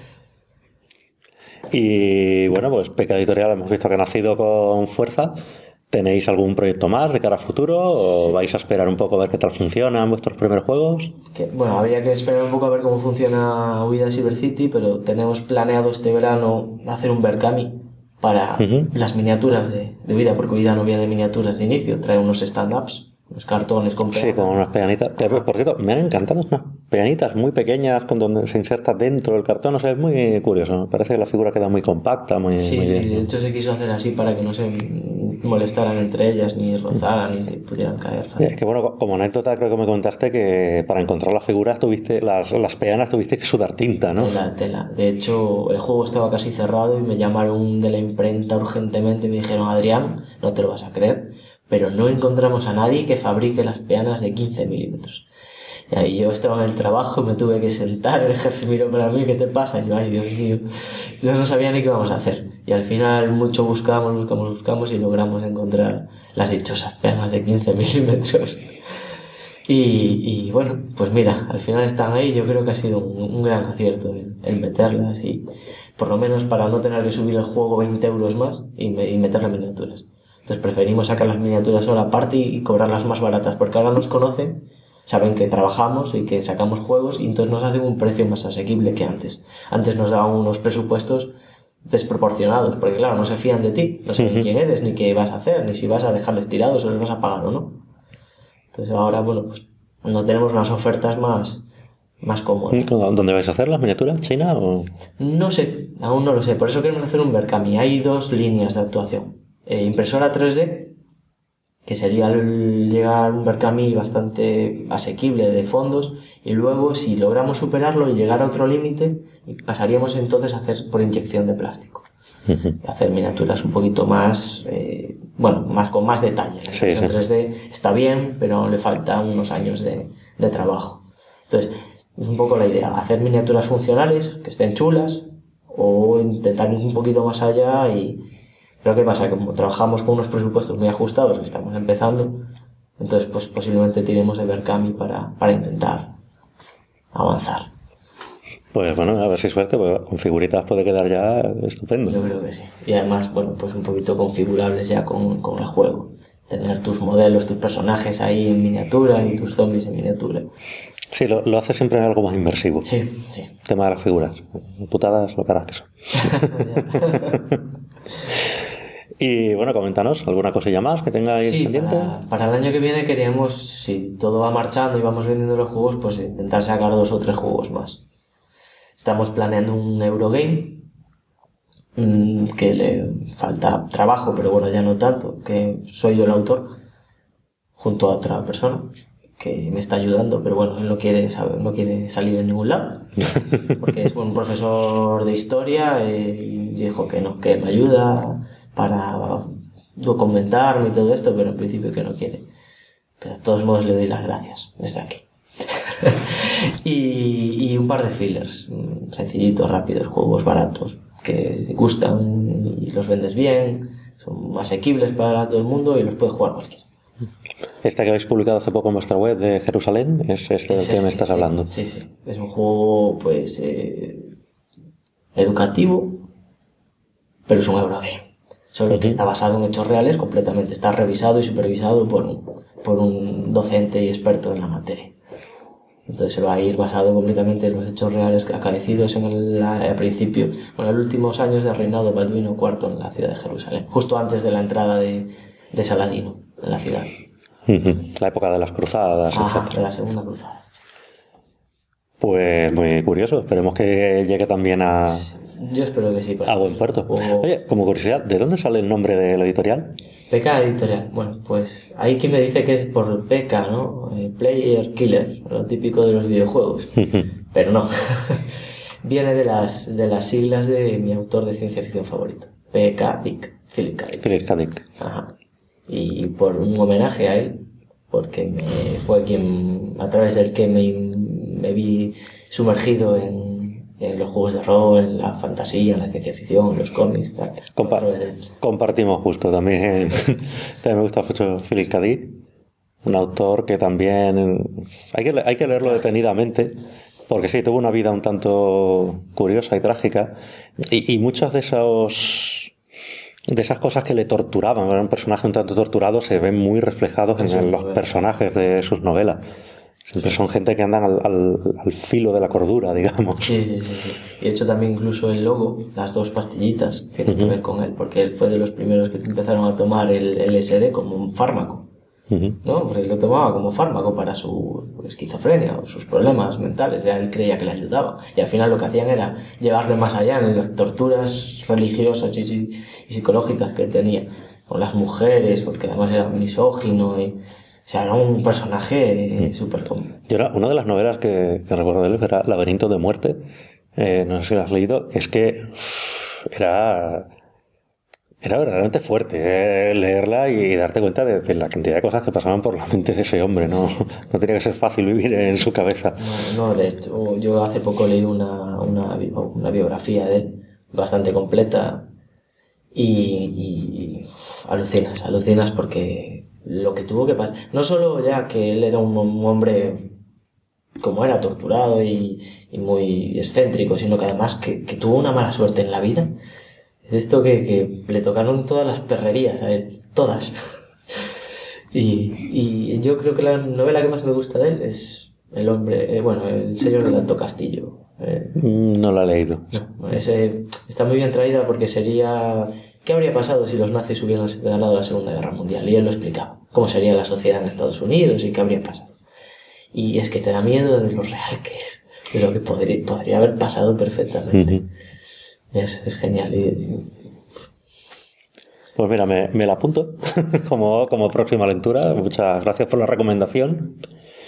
Y bueno, pues P.E.K.K.A. Editorial hemos visto que ha nacido con fuerza. ¿Tenéis algún proyecto más de cara a futuro o vais a esperar un poco a ver qué tal funcionan vuestros primeros juegos? Bueno, habría que esperar un poco a ver cómo funciona Huida Silver City, pero tenemos planeado este verano hacer un Berkami para las miniaturas de Huida, porque Huida no viene de miniaturas de inicio, trae unos stand-ups, unos cartones con peganas. Sí, con unas peganitas. Que, por cierto, me han encantado unas peganitas muy pequeñas con donde se inserta dentro del cartón. O sea, es muy curioso. Me parece que la figura queda muy compacta, muy bien. De hecho se quiso hacer así para que no se molestaran entre ellas, ni rozaran, ni se pudieran caer fácil. Es que bueno, como anécdota creo que me contaste que para encontrar las figuras las peganas tuviste que sudar tinta, ¿no? Tela. De hecho, el juego estaba casi cerrado y me llamaron de la imprenta urgentemente y me dijeron: Adrián, no te lo vas a creer, pero no encontramos a nadie que fabrique las peanas de 15 milímetros. Y ahí yo estaba en el trabajo, me tuve que sentar, el jefe miró para mí: ¿qué te pasa? Y yo, ay, Dios mío, yo no sabía ni qué íbamos a hacer. Y al final mucho buscamos y logramos encontrar las dichosas peanas de 15 milímetros. Y bueno, pues mira, al final están ahí. Yo creo que ha sido un gran acierto el meterlas, y por lo menos para no tener que subir el juego 20 euros más y meter las miniaturas. Entonces preferimos sacar las miniaturas ahora aparte y cobrarlas más baratas, porque ahora nos conocen, saben que trabajamos y que sacamos juegos, y entonces nos hacen un precio más asequible que antes. Antes nos daban unos presupuestos desproporcionados, porque claro, no se fían de ti, no saben quién eres, ni qué vas a hacer, ni si vas a dejarles tirados o les vas a pagar o no. Entonces ahora, bueno, pues no tenemos unas ofertas más cómodas. ¿Dónde vais a hacer las miniaturas? ¿China o...? No sé, aún no lo sé, por eso queremos hacer un Berkami. Hay 2 líneas de actuación. Impresora 3D, que sería llegar a un Berkami bastante asequible de fondos, y luego si logramos superarlo y llegar a otro límite, pasaríamos entonces a hacer por inyección de plástico. Hacer miniaturas un poquito más, con más detalle. La impresión 3D está bien, pero le faltan unos años de trabajo. Entonces, es un poco la idea: hacer miniaturas funcionales, que estén chulas, o intentar ir un poquito más allá. Pero ¿qué pasa? Como trabajamos con unos presupuestos muy ajustados, que estamos empezando, entonces pues posiblemente tiremos de Berkami para intentar avanzar. Pues bueno, a ver si suerte, porque con figuritas puede quedar ya estupendo. Yo creo que sí. Y además, bueno, pues un poquito configurables ya con el juego. Tener tus modelos, tus personajes ahí en miniatura y tus zombies en miniatura. Sí, lo hace siempre algo más inmersivo. Sí. El tema de las figuras. Putadas, lo caras que son. Y bueno, coméntanos alguna cosilla más que tengáis pendiente. Para el año que viene queríamos, si todo va marchando y vamos vendiendo los juegos, pues intentar sacar 2 o 3 juegos más. Estamos planeando un Eurogame, que le falta trabajo, pero bueno, ya no tanto, que soy yo el autor, junto a otra persona que me está ayudando, pero bueno, él no quiere salir en ningún lado, porque es un profesor de historia, y dijo que no, que me ayuda para documentarme y todo esto, pero en principio que no quiere. Pero de todos modos le doy las gracias desde aquí. y un par de fillers sencillitos, rápidos, juegos baratos que gustan y los vendes bien, son asequibles para todo el mundo y los puede jugar cualquiera. Esta que habéis publicado hace poco en vuestra web de Jerusalén es del que me estás hablando. Sí, es un juego pues educativo, pero es un Eurogame, solo que está basado en hechos reales completamente, está revisado y supervisado por un docente y experto en la materia. Entonces se va a ir basado completamente en los hechos reales acaecidos al principio, los últimos años del reinado de Balduino IV en la ciudad de Jerusalén, justo antes de la entrada de Saladino en la ciudad. La época de las cruzadas, etc. De la segunda cruzada. Pues muy curioso, esperemos que llegue también a... Yo espero que sí. A buen puerto. Oye, como curiosidad, ¿de dónde sale el nombre de la editorial? P.E.K.K.A. Editorial. Bueno, pues hay quien me dice que es por P.E.K.K.A., ¿no? Player Killer, lo típico de los videojuegos. Pero no. Viene de las siglas de mi autor de ciencia ficción favorito. P.E.K.K.A. Dick. Philip K. Dick. Philip K. Dick. Ajá. Y por un homenaje a él, porque fue a través del que me vi sumergido en los juegos de rol, en la fantasía, en la ciencia ficción, en los cómics, tal. Compartimos justo también. También me gusta mucho Philip K. Dick, un autor que también hay que leerlo detenidamente, porque sí, tuvo una vida un tanto curiosa y trágica, y muchas de esas cosas que le torturaban, era un personaje un tanto torturado, se ven muy reflejados en los personajes de sus novelas. Siempre son gente que andan al filo de la cordura, digamos. Sí. Y de hecho también incluso el logo, las 2 pastillitas, tienen que ver con él, porque él fue de los primeros que empezaron a tomar el LSD como un fármaco. ¿No? Porque lo tomaba como fármaco para su esquizofrenia o sus problemas mentales. Ya él creía que le ayudaba. Y al final lo que hacían era llevarle más allá en las torturas religiosas y psicológicas que tenía con las mujeres, porque además era misógino y... O sea, era un personaje súper común. Una de las novelas que recuerdo de él era Laberinto de Muerte. No sé si lo has leído. Es que era verdaderamente fuerte leerla y darte cuenta de la cantidad de cosas que pasaban por la mente de ese hombre. No tenía que ser fácil vivir en su cabeza. No, de hecho, yo hace poco leí una biografía de él bastante completa y alucinas porque lo que tuvo que pasar, no solo ya que él era un hombre como era torturado y muy excéntrico, sino que además que tuvo una mala suerte en la vida. Esto que le tocaron todas las perrerías a él, todas. y yo creo que la novela que más me gusta de él es El Señor del Alto Castillo. No la he leído. No, está muy bien traída porque sería... ¿Qué habría pasado si los nazis hubieran ganado la Segunda Guerra Mundial? Y él lo explicaba. Cómo sería la sociedad en Estados Unidos y qué habría pasado. Y es que te da miedo de lo real que es. De lo que podría haber pasado perfectamente. Es genial. Pues mira, me la apunto como próxima lectura. Muchas gracias por la recomendación.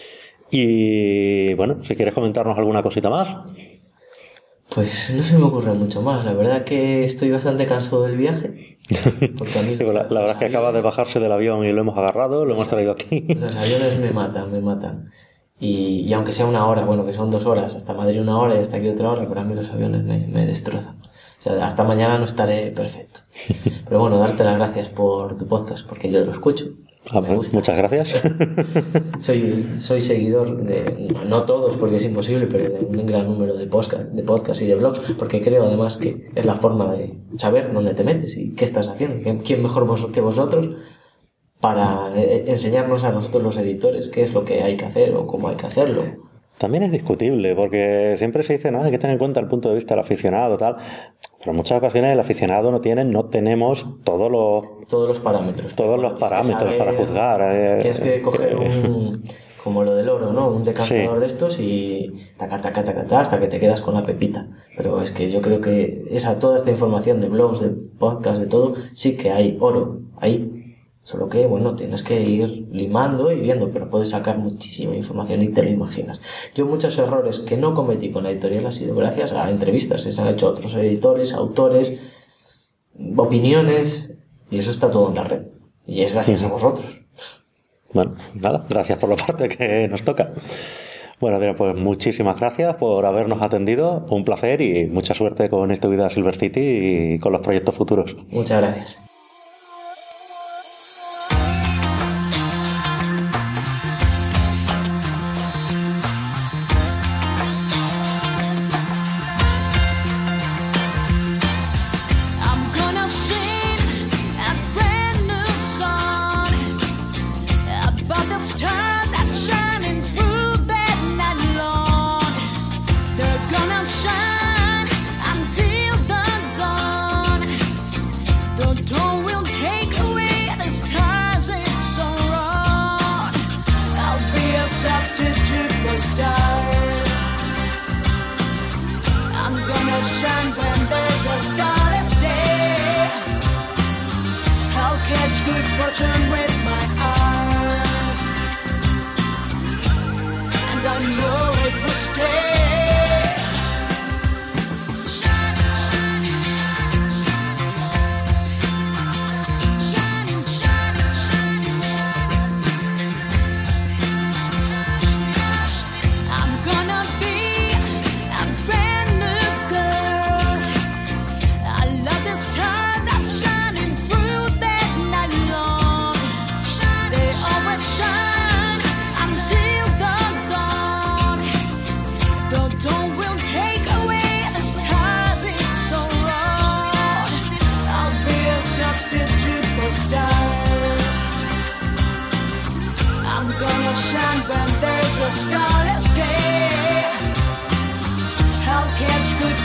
Y bueno, si quieres comentarnos alguna cosita más. Pues no se me ocurre mucho más. La verdad que estoy bastante cansado del viaje. Porque a mí la verdad es que acaba de bajarse del avión y lo hemos agarrado, lo hemos traído aquí. Los aviones me matan. Y aunque sea 1 hora, bueno, que son 2 horas, hasta Madrid 1 hora y hasta aquí otra hora, para mí los aviones me destrozan. O sea, hasta mañana no estaré perfecto. Pero bueno, darte las gracias por tu podcast, porque yo lo escucho. Me gusta. Muchas gracias. Soy seguidor de, no todos porque es imposible, pero de un gran número de podcasts y de blogs, porque creo además que es la forma de saber dónde te metes y qué estás haciendo. ¿Quién mejor que vosotros para enseñarnos a nosotros los editores qué es lo que hay que hacer o cómo hay que hacerlo? También es discutible, porque siempre se dice, no, hay que tener en cuenta el punto de vista del aficionado, tal. Pero en muchas ocasiones el aficionado no tenemos todos los parámetros para juzgar. Tienes que coger como lo del oro, ¿no? Un decantador de estos y taca, hasta que te quedas con la pepita. Pero es que yo creo que toda esta información de blogs, de podcasts, de todo, sí que hay oro ahí. Solo que, bueno, tienes que ir limando y viendo, pero puedes sacar muchísima información y te lo imaginas. Yo muchos errores que no cometí con la editorial ha sido gracias a entrevistas que se han hecho otros editores, autores, opiniones, y eso está todo en la red. Y es gracias a vosotros. Bueno, nada, gracias por la parte que nos toca. Bueno, mira, pues muchísimas gracias por habernos atendido. Un placer y mucha suerte con esta vida Silver City y con los proyectos futuros. Muchas gracias.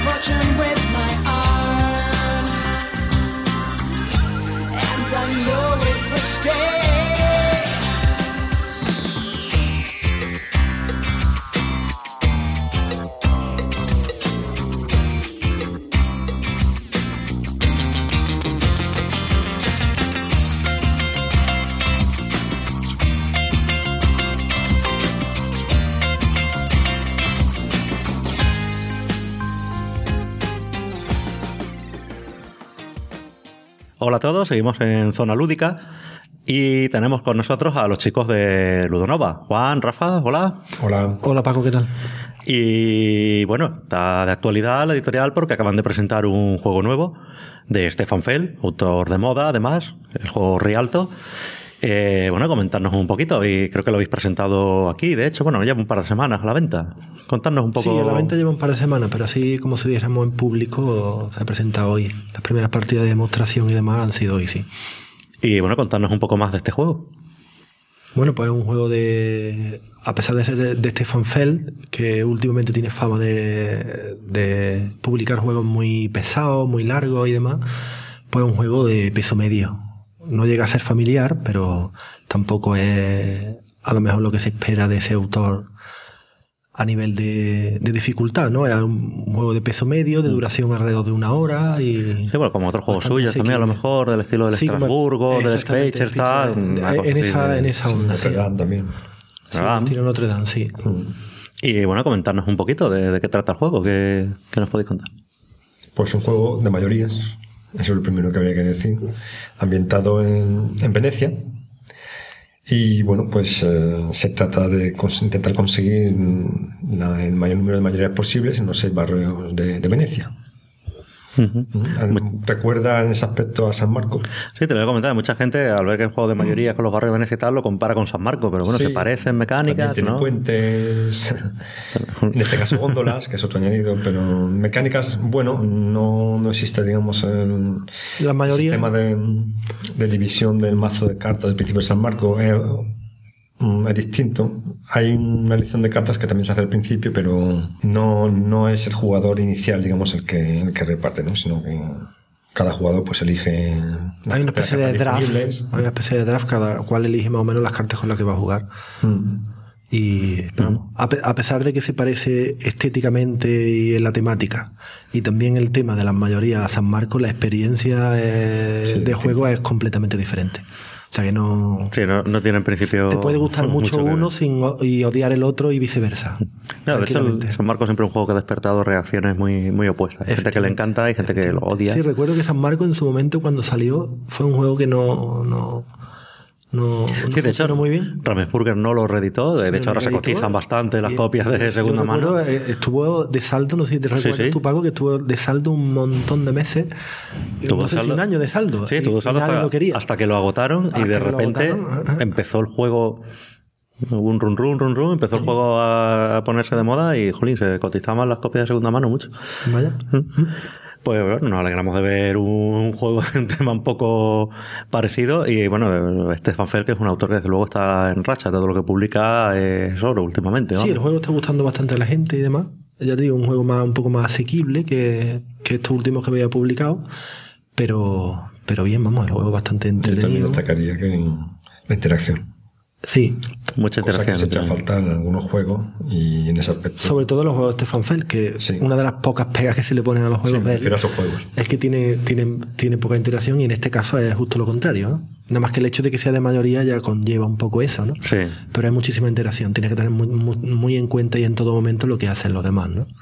fortune with my arms, and I know it would stay. Hola a todos, seguimos en Zona Lúdica y tenemos con nosotros a los chicos de Ludonova. Juan, Rafa, hola. Hola. Hola Paco, ¿qué tal? Y bueno, está de actualidad la editorial porque acaban de presentar un juego nuevo de Stefan Feld, autor de moda además, el juego Rialto. Bueno, comentarnos un poquito, y creo que lo habéis presentado aquí, de hecho, bueno, lleva un par de semanas a la venta. Contarnos un poco. Sí, a la venta lleva un par de semanas, pero así como se dijéramos en público, se ha presentado hoy. Las primeras partidas de demostración y demás han sido hoy, sí. Y bueno, contarnos un poco más de este juego. Bueno, pues es un juego a pesar de ser de Stefan Feld, que últimamente tiene fama de publicar juegos muy pesados, muy largos y demás, pues es un juego de peso medio. No llega a ser familiar, pero tampoco es a lo mejor lo que se espera de ese autor a nivel de dificultad, ¿no? Es un juego de peso medio, de duración alrededor de 1 hora y... Sí, bueno, como otros juegos suyos también, a lo mejor, del estilo del Estrasburgo, del Spacer, está... En esa onda, sí. Notre Dame también. Sí, estilo Notre Dame, sí. Y bueno, comentarnos un poquito de qué trata el juego, ¿qué nos podéis contar? Pues un juego de mayorías, eso es lo primero que habría que decir, ambientado en Venecia. Y bueno, pues se trata de intentar conseguir el mayor número de mayorías posibles en los 6 barrios de Venecia. ¿Recuerda en ese aspecto a San Marco? Sí, te lo voy a comentar. Mucha gente, al ver que el juego de mayoría con los barrios de Venecia y tal, lo compara con San Marco, pero bueno, sí, se parecen mecánicas, tiene, ¿no? Puentes, en este caso góndolas, que es otro añadido, pero mecánicas, bueno, no existe, digamos, el sistema de división del mazo de cartas del principio de San Marco. Es distinto. Hay una elección de cartas que también se hace al principio, pero no es el jugador inicial, digamos, el que reparte, ¿no? Sino que cada jugador pues elige. Hay una especie de draft. Cada cual elige más o menos las cartas con las que va a jugar. Y pero, a pesar de que se parece estéticamente y en la temática, y también el tema de las mayorías a San Marcos, la experiencia de juego es completamente diferente. O sea que no... Sí, no tiene en principio... Te puede gustar mucho uno y odiar el otro y viceversa. No, de hecho, San Marcos siempre es un juego que ha despertado reacciones muy, muy opuestas. Hay gente que le encanta y gente que lo odia. Sí, recuerdo que San Marcos en su momento, cuando salió, fue un juego que no sí, de hecho, muy bien. Ravensburger no lo reeditó. De hecho, ahora se cotizan bastante las copias de segunda mano. Estuvo de saldo, no sé si te recuerdas tú, Paco, que estuvo de saldo un montón de meses. No sé si un año de saldo. Sí, estuvo de saldo hasta que lo agotaron y de repente empezó el juego... Un run, empezó el juego a ponerse de moda y, jolín, se cotizaban las copias de segunda mano mucho. Vaya. Pues bueno, nos alegramos de ver un juego de un tema un poco parecido. Y bueno, Stefan Feld, que es un autor que desde luego está en racha, todo lo que publica es oro últimamente, ¿no? Sí, el juego está gustando bastante a la gente y demás. Ya te digo, un juego un poco más asequible que estos últimos que había publicado, pero bien, vamos, el juego es bastante entretenido. Yo también destacaría que la interacción. Sí. Mucha interacción. Que se echa falta en algunos juegos y en ese aspecto. Sobre todo los juegos de Stefan Feld, que una de las pocas pegas que se le ponen a los juegos de él a esos juegos. Es que tiene poca interacción, y en este caso es justo lo contrario, ¿no? Nada más que el hecho de que sea de mayoría ya conlleva un poco eso, ¿no? Sí. Pero hay muchísima interacción. Tienes que tener muy en cuenta y en todo momento lo que hacen los demás, ¿no?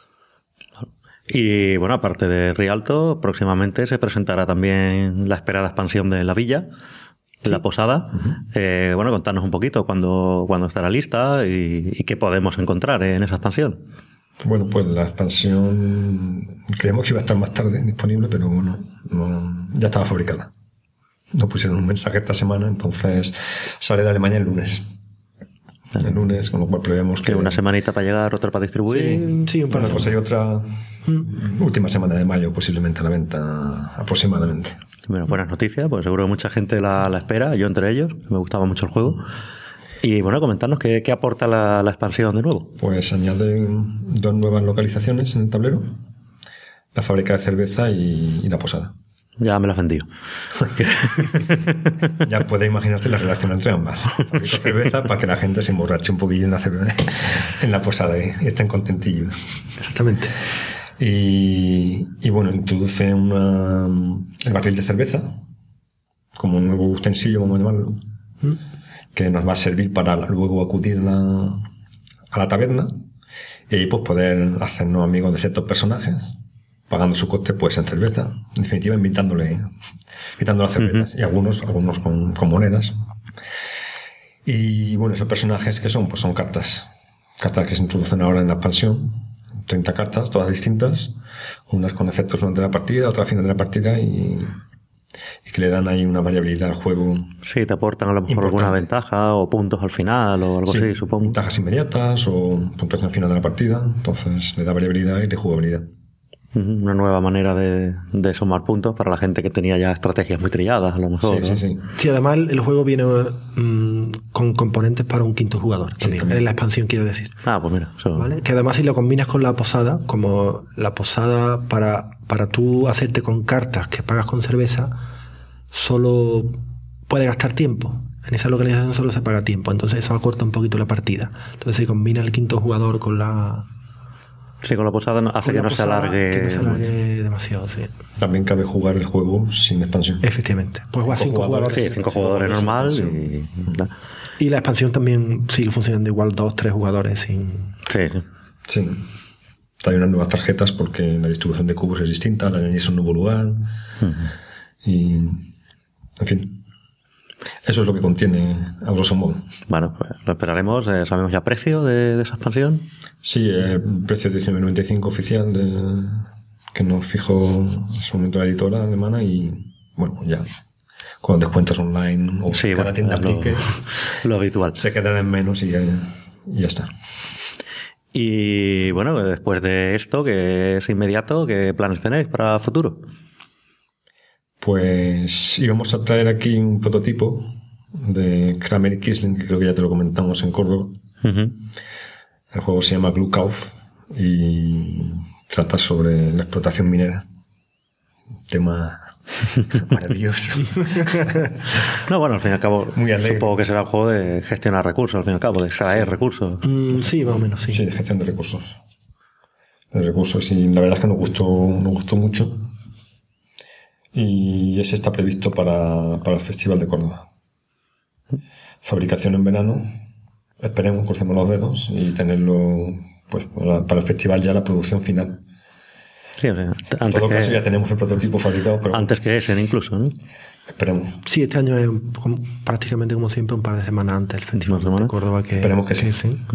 Y bueno, aparte de Rialto, próximamente se presentará también la esperada expansión de La Villa, la Posada. Bueno, contarnos un poquito cuándo estará lista y qué podemos encontrar en esa expansión. Bueno, pues la expansión creíamos que iba a estar más tarde disponible, pero bueno, ya estaba fabricada. Nos pusieron un mensaje esta semana, entonces sale de Alemania el lunes. El lunes, con lo cual preveemos que... Una semanita para llegar, otra para distribuir. Sí, un par de una cosa y otra. Última semana de mayo posiblemente a la venta, aproximadamente. Bueno, buenas noticias, pues seguro que mucha gente la espera, yo entre ellos, me gustaba mucho el juego. Y bueno, comentarnos qué aporta la expansión de nuevo. Pues añade 2 nuevas localizaciones en el tablero, la fábrica de cerveza y la posada. Ya me lo has vendido. Ya puedes imaginarte la relación entre ambas. Fabrico cerveza para que la gente se emborrache un poquillo en la posada y estén contentillos. Exactamente. Y bueno, introduce el barril de cerveza como un nuevo utensilio, vamos a llamarlo, que nos va a servir para luego acudir a la taberna y ahí pues poder hacernos amigos de ciertos personajes, pagando su coste pues en cerveza, en definitiva invitando las cervezas, y algunos con monedas. Y bueno, esos personajes que son, pues son cartas que se introducen ahora en la expansión, 30 cartas, todas distintas, unas con efectos durante la partida, otras al final de la partida, y que le dan ahí una variabilidad al juego. Sí, te aportan a lo mejor alguna ventaja o puntos al final o algo así, supongo. Ventajas inmediatas o puntuación al final de la partida, entonces le da variabilidad y de jugabilidad. Una nueva manera de sumar puntos para la gente que tenía ya estrategias muy trilladas, a lo mejor. Sí. Sí, además el juego viene con componentes para un quinto jugador también. En la expansión, quiero decir. Pues mira. ¿Vale? Que además si lo combinas con la posada, como la posada para tú hacerte con cartas que pagas con cerveza, solo puedes gastar tiempo. En esa localización solo se paga tiempo, entonces eso acorta un poquito la partida. Entonces si combina el quinto jugador con la... Sí, con la posada hace que no se alargue. Que no se alargue demasiado, sí. También cabe jugar el juego sin expansión. Efectivamente. Pues jugar 5 jugadores. Sí, 5 jugadores normal. Y la expansión también sigue funcionando igual, 2-3 jugadores sin... Sí. Hay unas nuevas tarjetas porque la distribución de cubos es distinta, la añadís un nuevo lugar. Y... en fin. Eso es lo que contiene a grosso modo. Bueno, pues lo esperaremos. ¿Sabemos ya precio de esa expansión? Sí, el precio de 19.95 oficial que nos fijó en su momento la editora alemana, y bueno, ya con descuentos online o cada tienda aplique, lo habitual. Se quedará en menos y ya está. Y bueno, después de esto, que es inmediato, ¿qué planes tenéis para futuro? Pues íbamos a traer aquí un prototipo de Kramer y Kisling, que creo que ya te lo comentamos en Córdoba. El juego se llama Blue Kauf y trata sobre la explotación minera. Tema maravilloso. No, bueno, al fin y al cabo, muy alegre. Supongo que será un juego de gestionar recursos, al fin y al cabo, de extraer recursos. Sí, más o menos, sí. Sí, de gestión de recursos. Y la verdad es que nos gustó mucho. Y ese está previsto para el Festival de Córdoba. Fabricación en verano. Esperemos, crucemos los dedos y tenerlo pues para el festival ya la producción final. Sí, en todo caso ya tenemos el prototipo fabricado. Pero antes que ese incluso, ¿no? Esperemos. Sí, este año es prácticamente como siempre un par de semanas antes del Festival de Córdoba. Esperemos que sí.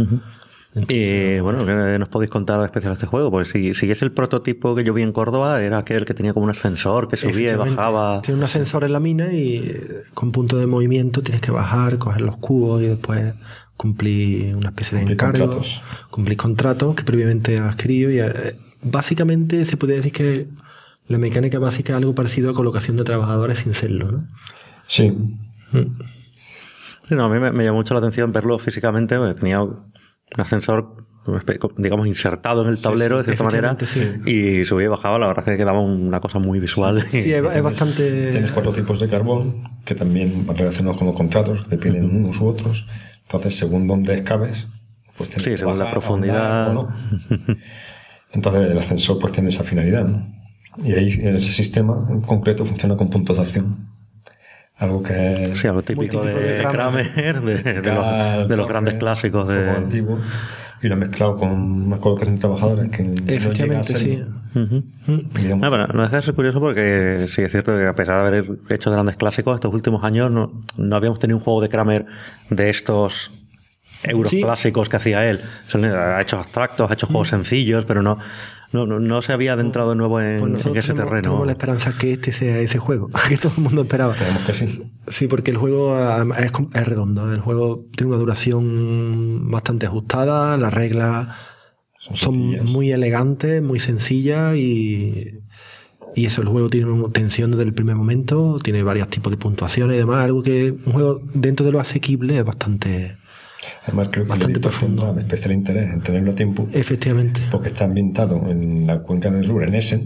Y bueno, ¿qué nos podéis contar especial de este juego? Pues si es el prototipo que yo vi en Córdoba, era aquel que tenía como un ascensor que subía y bajaba. Tiene un ascensor en la mina y con punto de movimiento tienes que bajar, coger los cubos y después cumplir una especie de encargo. Cumplir contratos que previamente has adquirido. Y básicamente se podría decir que la mecánica básica es algo parecido a colocación de trabajadores sin serlo, ¿no? Sí. Sí, no, a mí me llamó mucho la atención verlo físicamente, porque tenía un ascensor, digamos, insertado en el tablero de cierta manera, y subía y bajaba. La verdad es que quedaba una cosa muy visual. Sí, es bastante... Tienes 4 tipos de carbón que también van relacionados con los contratos, dependen unos u otros. Entonces, según dónde excaves, pues tienes que según bajar, la profundidad. No. Entonces, el ascensor pues tiene esa finalidad, ¿no? Y ahí, en ese sistema en concreto, funciona con puntos de acción. Algo que es algo típico de Kramer, de los grandes clásicos de antiguos, y lo ha mezclado con una colocación de trabajadores que efectivamente no sí. No deja de ser curioso, porque sí es cierto que a pesar de haber hecho grandes clásicos estos últimos años no habíamos tenido un juego de Kramer de estos euros clásicos que hacía él. Ha hecho abstractos, ha hecho juegos sencillos, pero no se había adentrado de nuevo en ese terreno. Tenemos la esperanza que este sea ese juego que todo el mundo esperaba. Esperemos que sí. Sí, porque el juego es redondo. El juego tiene una duración bastante ajustada. Las reglas son muy elegantes, muy sencillas, y eso, el juego tiene una tensión desde el primer momento. Tiene varios tipos de puntuaciones y demás. Algo que un juego dentro de lo asequible es bastante... Además, creo que bastante profundo. Especial interés en tenerlo a tiempo. Efectivamente. Porque está ambientado en la cuenca del Ruhr, en Essen,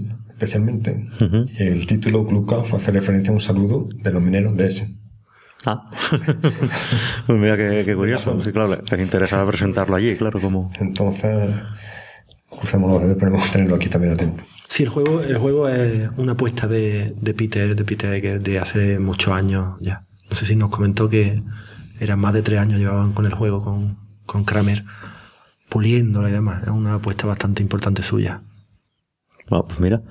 especialmente. Y el título Glukov hace referencia a un saludo de los mineros de Essen. Ah, pues mira qué curioso. Sí, claro, les interesaba presentarlo allí, claro, como. Entonces, crucemos los dedos, podemos tenerlo aquí también a tiempo. Sí, el juego es una apuesta de Peter Egger de hace muchos años ya. No sé si nos comentó que eran más de 3 años llevaban con el juego, con Kramer, puliéndolo y demás. Es una apuesta bastante importante suya. Bueno, pues mira.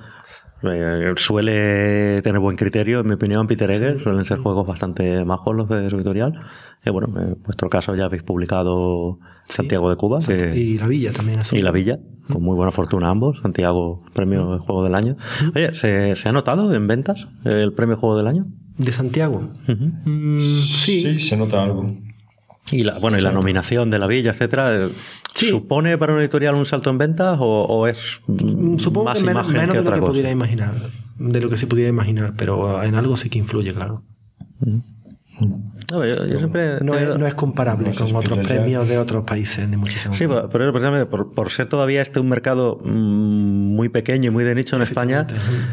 Suele tener buen criterio, en mi opinión, Peter Egger. Suelen ser juegos bastante majos los de su editorial. Bueno, en vuestro caso ya habéis publicado Santiago de Cuba. Y La Villa también. Y La Villa, con muy buena fortuna ambos. Santiago, premio de Juego del Año. Oye, ¿se ha notado en ventas el premio Juego del Año? ¿De Santiago? Sí, se nota algo. Y la nominación de La Villa, etcétera, ¿supone para una editorial un salto en ventas o es supongo más que menos imagen que de otra lo que cosa? pudiera imaginar, de lo que se pudiera imaginar, pero en algo sí que influye, claro. No, yo siempre no es comparable con otros premios de otros países, ni muchísimo. Sí, pero precisamente por ser todavía un mercado muy pequeño y muy de nicho en España,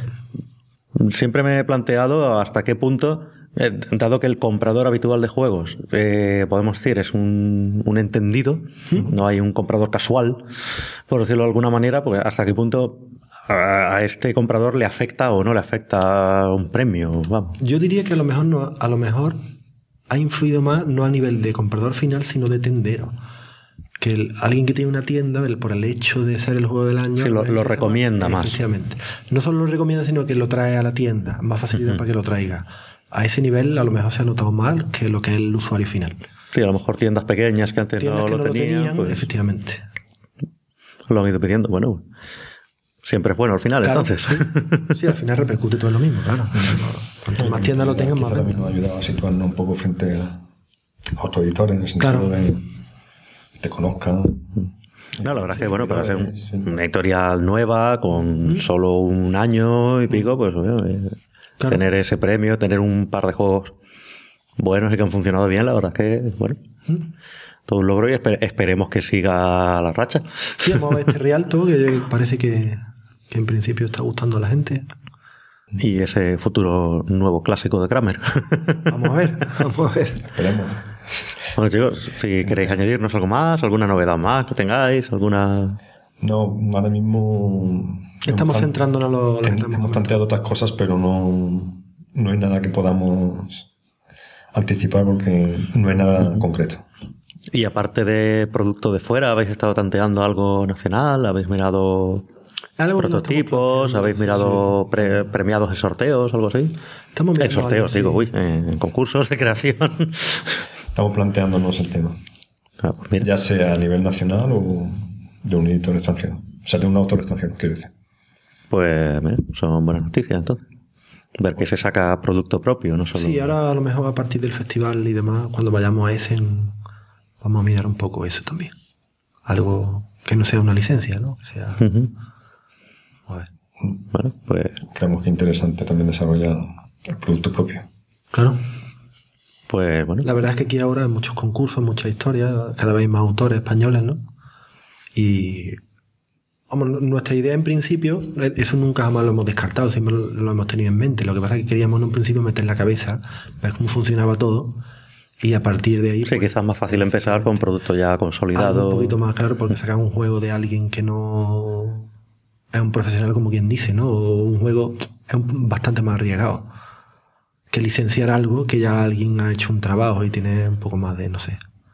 siempre me he planteado hasta qué punto, dado que el comprador habitual de juegos, podemos decir, es un entendido, no hay un comprador casual, por decirlo de alguna manera, pues hasta qué punto a este comprador le afecta o no le afecta un premio. Vamos. Yo diría que a lo mejor ha influido más, no a nivel de comprador final, sino de tendero. Que alguien que tiene una tienda, por el hecho de ser el juego del año... Sí, lo recomienda más. Efectivamente. No solo lo recomienda, sino que lo trae a la tienda. Más facilidad para que lo traiga. A ese nivel, a lo mejor se ha notado mal que lo que es el usuario final. Sí, a lo mejor tiendas pequeñas que antes no lo tenían, pues, efectivamente. Lo han ido pidiendo. Bueno, siempre es bueno al final, claro, entonces. Sí, al final repercute todo lo mismo, claro. Cuanto más tiendas lo tengan, más... También nos ha ayudado a situarnos un poco frente a otros editores, en el sentido de que te conozcan. No, la verdad es que, bueno, para ser una editorial nueva, con solo un año y pico, pues claro, tener ese premio, tener un par de juegos buenos y que han funcionado bien, la verdad es que, bueno, todo un logro y esperemos que siga la racha. Sí, vamos a ver este Rialto, que parece que en principio está gustando a la gente. Y ese futuro nuevo clásico de Kramer. Vamos a ver. Esperemos. Bueno, chicos, si queréis añadirnos algo más, alguna novedad más que tengáis, alguna... No, ahora mismo... Estamos centrándonos en lo que hemos planteado otras cosas, pero no hay nada que podamos anticipar porque no hay nada concreto. Y aparte de producto de fuera, ¿habéis estado tanteando algo nacional? ¿Habéis mirado prototipos? ¿Habéis mirado premiados en sorteos, algo así? En sorteos, digo, en concursos de creación. Estamos planteándonos el tema. Pues ya sea a nivel nacional o de un editor extranjero. O sea, de un autor extranjero, quiero decir. Pues mira, son buenas noticias entonces. Ver que se saca producto propio, no solo... Sí, ahora a lo mejor a partir del festival y demás, cuando vayamos a Essen, vamos a mirar un poco eso también. Algo que no sea una licencia, ¿no? Que sea... A ver. Bueno, pues... Creemos que es interesante también desarrollar el producto propio. Claro. Pues bueno. La verdad es que aquí ahora hay muchos concursos, muchas historias, cada vez más autores españoles, ¿no? Y... Vamos, nuestra idea en principio, eso nunca jamás lo hemos descartado, siempre lo hemos tenido en mente. Lo que pasa es que queríamos en un principio meter la cabeza, ver cómo funcionaba todo y a partir de ahí... Sí, pues, quizás más fácil empezar con un producto ya consolidado. Un poquito más claro, porque sacar un juego de alguien que no es un profesional, como quien dice, ¿no? O un juego es bastante más arriesgado que licenciar algo que ya alguien ha hecho un trabajo y tiene un poco más de, no sé...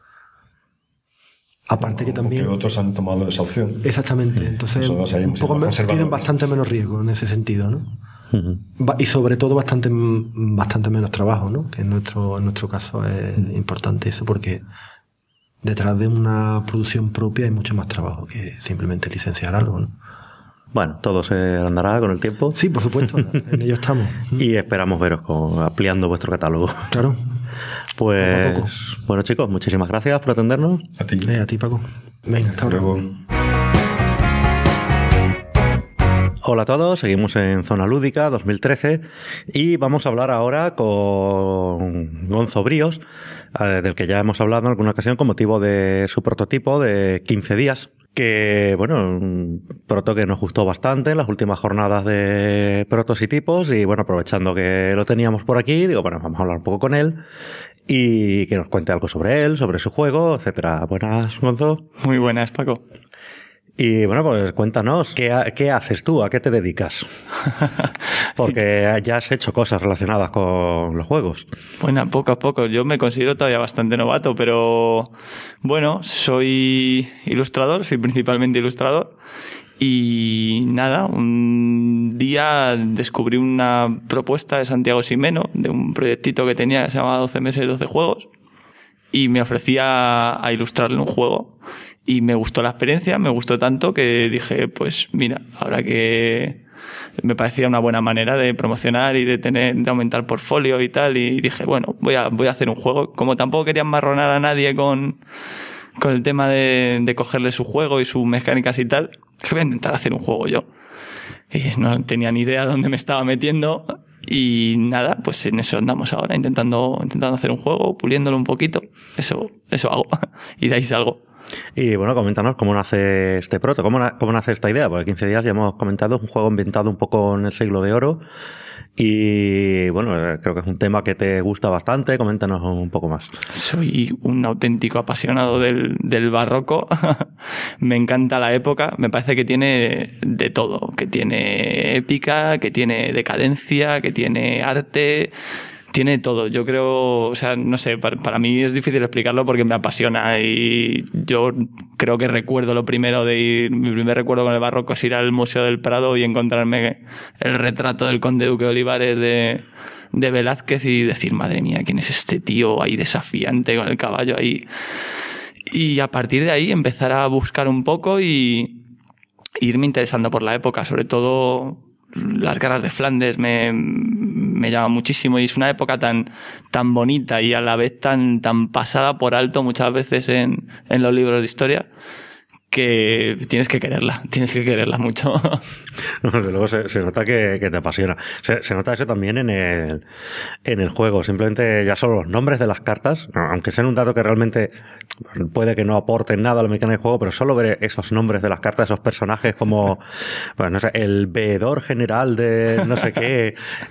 Aparte que también... Porque otros han tomado esa opción. Exactamente. Entonces, tienen bastante menos riesgo en ese sentido, ¿no? Y sobre todo bastante menos trabajo, ¿no? Que en nuestro caso es importante eso, porque detrás de una producción propia hay mucho más trabajo que simplemente licenciar algo, ¿no? Bueno, todo se andará con el tiempo. Sí, por supuesto. En ello estamos. Y esperamos veros ampliando vuestro catálogo. Claro. Pues, poco a poco. Bueno, chicos, muchísimas gracias por atendernos. A ti. A ti, Paco. Venga, hasta luego. Hola a todos, seguimos en Zona Lúdica 2013 y vamos a hablar ahora con Gonzo Bríos, del que ya hemos hablado en alguna ocasión con motivo de su prototipo de 15 días. que, bueno, un proto que nos gustó bastante en las últimas jornadas de protos y tipos, y bueno, aprovechando que lo teníamos por aquí, digo, bueno, vamos a hablar un poco con él y que nos cuente algo sobre él, sobre su juego, etcétera. Buenas, Gonzo. Muy buenas, Paco. Y bueno, pues cuéntanos, ¿qué haces tú? ¿A qué te dedicas? Porque ya has hecho cosas relacionadas con los juegos. Bueno, poco a poco. Yo me considero todavía bastante novato, pero bueno, soy ilustrador, soy principalmente ilustrador. Y nada, un día descubrí una propuesta de Santiago Ximeno, de un proyectito que tenía que se llamaba 12 meses, 12 juegos, y me ofrecía a ilustrarle un juego. Y me gustó la experiencia, me gustó tanto que dije, pues mira, ahora que me parecía una buena manera de promocionar y de aumentar portfolio y tal, y dije, bueno, voy a hacer un juego. Como tampoco quería enmarronar a nadie con el tema de cogerle su juego y sus mecánicas y tal, que voy a intentar hacer un juego yo. Y no tenía ni idea de dónde me estaba metiendo. Y nada, pues en eso andamos ahora, intentando hacer un juego, puliéndolo un poquito. Eso hago. Y de ahí salgo. Y bueno, coméntanos cómo nace este proto, cómo nace esta idea, porque 15 días ya hemos comentado, es un juego ambientado un poco en el siglo de oro y bueno, creo que es un tema que te gusta bastante, coméntanos un poco más. Soy un auténtico apasionado del barroco, me encanta la época, me parece que tiene de todo, que tiene épica, que tiene decadencia, que tiene arte... Tiene todo, yo creo, o sea, no sé, para mí es difícil explicarlo porque me apasiona y yo creo que recuerdo lo primero de ir, mi primer recuerdo con el barroco es ir al Museo del Prado y encontrarme el retrato del conde duque de Olivares de Velázquez y decir, madre mía, ¿quién es este tío ahí desafiante con el caballo ahí? Y a partir de ahí empezar a buscar un poco y irme interesando por la época, sobre todo... Las guerras de Flandes me llama muchísimo y es una época tan bonita y a la vez tan pasada por alto muchas veces en los libros de historia que tienes que quererla mucho. No, desde luego se nota que te apasiona. Se nota eso también en el juego. Simplemente ya solo los nombres de las cartas, aunque sean un dato que realmente puede que no aporten nada a la mecánica del juego, pero solo ver esos nombres de las cartas, esos personajes como, bueno, no sé, el veedor general de no sé qué,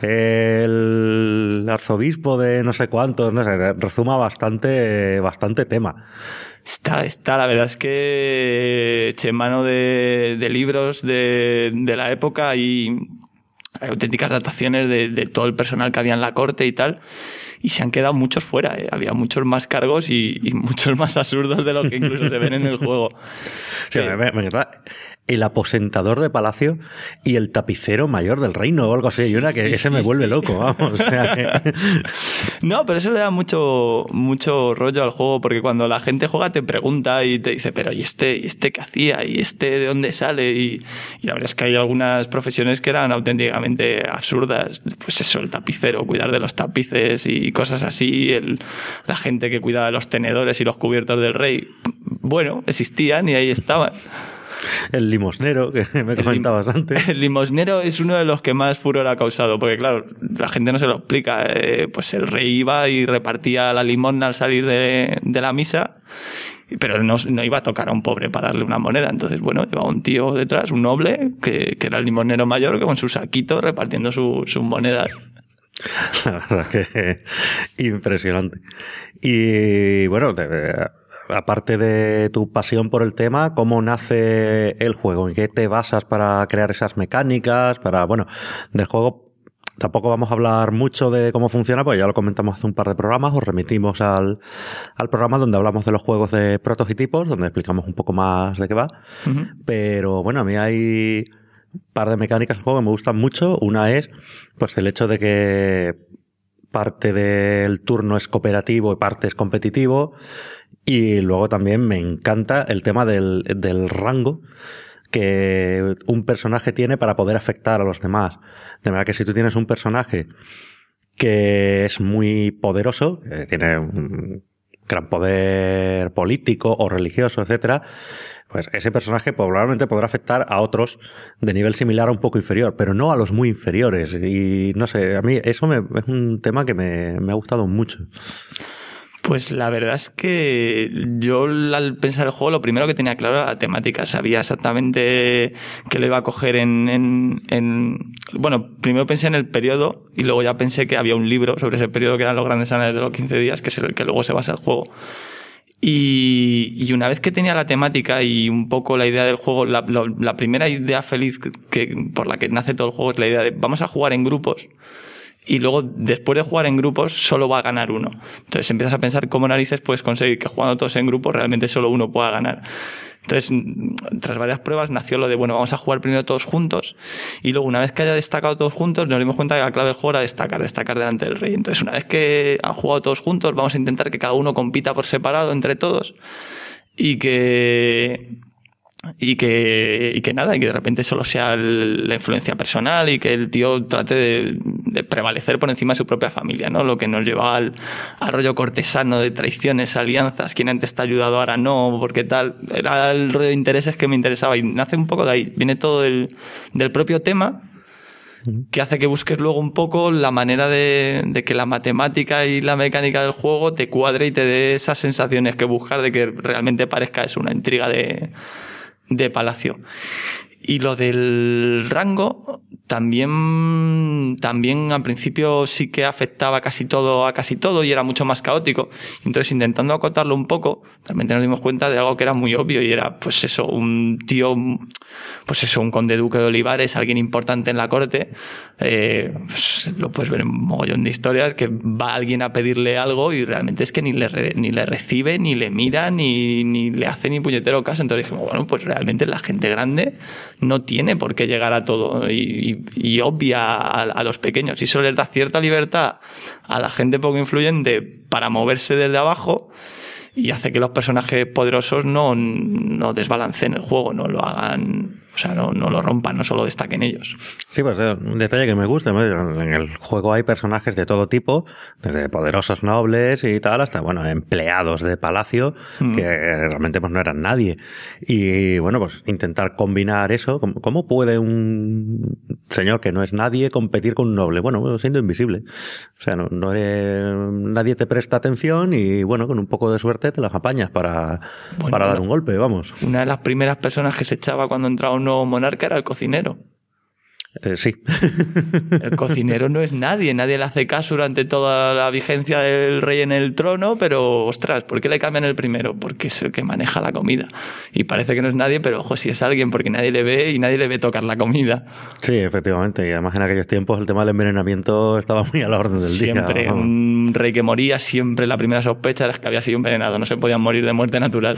el arzobispo de no sé cuántos, no sé, resuma bastante tema. Está, la verdad es que eché mano de libros de la época y hay auténticas dataciones de todo el personal que había en la corte y tal, y se han quedado muchos fuera, había muchos más cargos y muchos más absurdos de lo que incluso se ven en el juego. Sí, me encanta. El aposentador de palacio y el tapicero mayor del reino o algo así. Y una que ese me vuelve loco, vamos. O sea, No, pero eso le da mucho rollo al juego, porque cuando la gente juega te pregunta y te dice, pero ¿y este qué hacía? ¿Y este de dónde sale? Y la verdad es que hay algunas profesiones que eran auténticamente absurdas. Pues eso, el tapicero, cuidar de los tapices y cosas así. La gente que cuidaba de los tenedores y los cubiertos del rey. Bueno, existían y ahí estaban. El limosnero, que me comentabas antes. El limosnero es uno de los que más furor ha causado, porque claro, la gente no se lo explica. Pues el rey iba y repartía la limosna al salir de la misa, pero no iba a tocar a un pobre para darle una moneda. Entonces, bueno, llevaba un tío detrás, un noble, que era el limosnero mayor, que con su saquito repartiendo sus monedas. La verdad que impresionante. Y bueno, aparte de tu pasión por el tema, ¿cómo nace el juego? ¿En qué te basas para crear esas mecánicas? Bueno, del juego tampoco vamos a hablar mucho de cómo funciona, pues ya lo comentamos hace un par de programas. Os remitimos al programa donde hablamos de los juegos de protos y tipos, donde explicamos un poco más de qué va. Uh-huh. Pero bueno, a mí hay un par de mecánicas del juego que me gustan mucho. Una es pues el hecho de que parte del turno es cooperativo y parte es competitivo. Y luego también me encanta el tema del rango que un personaje tiene para poder afectar a los demás. De manera que si tú tienes un personaje que es muy poderoso, que tiene un gran poder político o religioso, etcétera, pues ese personaje probablemente podrá afectar a otros de nivel similar o un poco inferior, pero no a los muy inferiores. Y no sé, a mí eso es un tema que me ha gustado mucho. Pues la verdad es que yo al pensar el juego lo primero que tenía claro era la temática. Sabía exactamente que lo iba a coger Bueno, primero pensé en el periodo y luego ya pensé que había un libro sobre ese periodo que eran los grandes anales de los 15 días, que es el que luego se basa el juego. Y una vez que tenía la temática y un poco la idea del juego, la primera idea feliz por la que nace todo el juego es la idea de vamos a jugar en grupos. Y luego, después de jugar en grupos, solo va a ganar uno. Entonces empiezas a pensar cómo narices puedes conseguir que jugando todos en grupos realmente solo uno pueda ganar. Entonces, tras varias pruebas, nació lo de, bueno, vamos a jugar primero todos juntos. Y luego, una vez que haya destacado todos juntos, nos dimos cuenta que la clave del juego era destacar delante del rey. Entonces, una vez que han jugado todos juntos, vamos a intentar que cada uno compita por separado entre todos. Y que nada, y que de repente solo sea la influencia personal y que el tío trate de prevalecer por encima de su propia familia, ¿no? Lo que nos lleva al rollo cortesano de traiciones, alianzas, quién antes te ha ayudado, ahora no, porque tal. Era el rollo de intereses que me interesaba y nace un poco de ahí. Viene todo del propio tema, que hace que busques luego un poco la manera de que la matemática y la mecánica del juego te cuadre y te dé esas sensaciones que buscas de que realmente parezca eso, una intriga de palacio. Y lo del rango también al principio sí que afectaba a casi todo y era mucho más caótico. Entonces, intentando acotarlo un poco, realmente nos dimos cuenta de algo que era muy obvio y era, pues eso, un tío, pues eso, un conde duque de Olivares, alguien importante en la corte. Pues lo puedes ver en un mogollón de historias, que va alguien a pedirle algo y realmente es que ni le recibe, ni le mira, ni le hace ni puñetero caso. Entonces dijimos, bueno, pues realmente la gente grande no tiene por qué llegar a todo y obvia a los pequeños, y solo les da cierta libertad a la gente poco influyente para moverse desde abajo y hace que los personajes poderosos no desbalanceen el juego, no lo hagan, o sea, no lo rompan, no solo destaquen ellos. Sí, pues un detalle que me gusta, ¿no? En el juego hay personajes de todo tipo, desde poderosos nobles y tal, hasta, bueno, empleados de palacio, que realmente pues no eran nadie. Y, bueno, pues intentar combinar eso. ¿Cómo puede un señor que no es nadie competir con un noble? Bueno, siendo invisible. O sea, nadie te presta atención y, bueno, con un poco de suerte te las apañas para dar un golpe, vamos. Una de las primeras personas que se echaba cuando entraba un nuevo monarca era el cocinero. Sí. El cocinero no es nadie le hace caso durante toda la vigencia del rey en el trono, pero ostras, ¿por qué le cambian el primero? Porque es el que maneja la comida. Y parece que no es nadie, pero ojo, si es alguien, porque nadie le ve y nadie le ve tocar la comida. Sí, efectivamente. Y además en aquellos tiempos el tema del envenenamiento estaba muy a la orden del día. Siempre, un rey que moría, siempre la primera sospecha era que había sido envenenado, no se podían morir de muerte natural.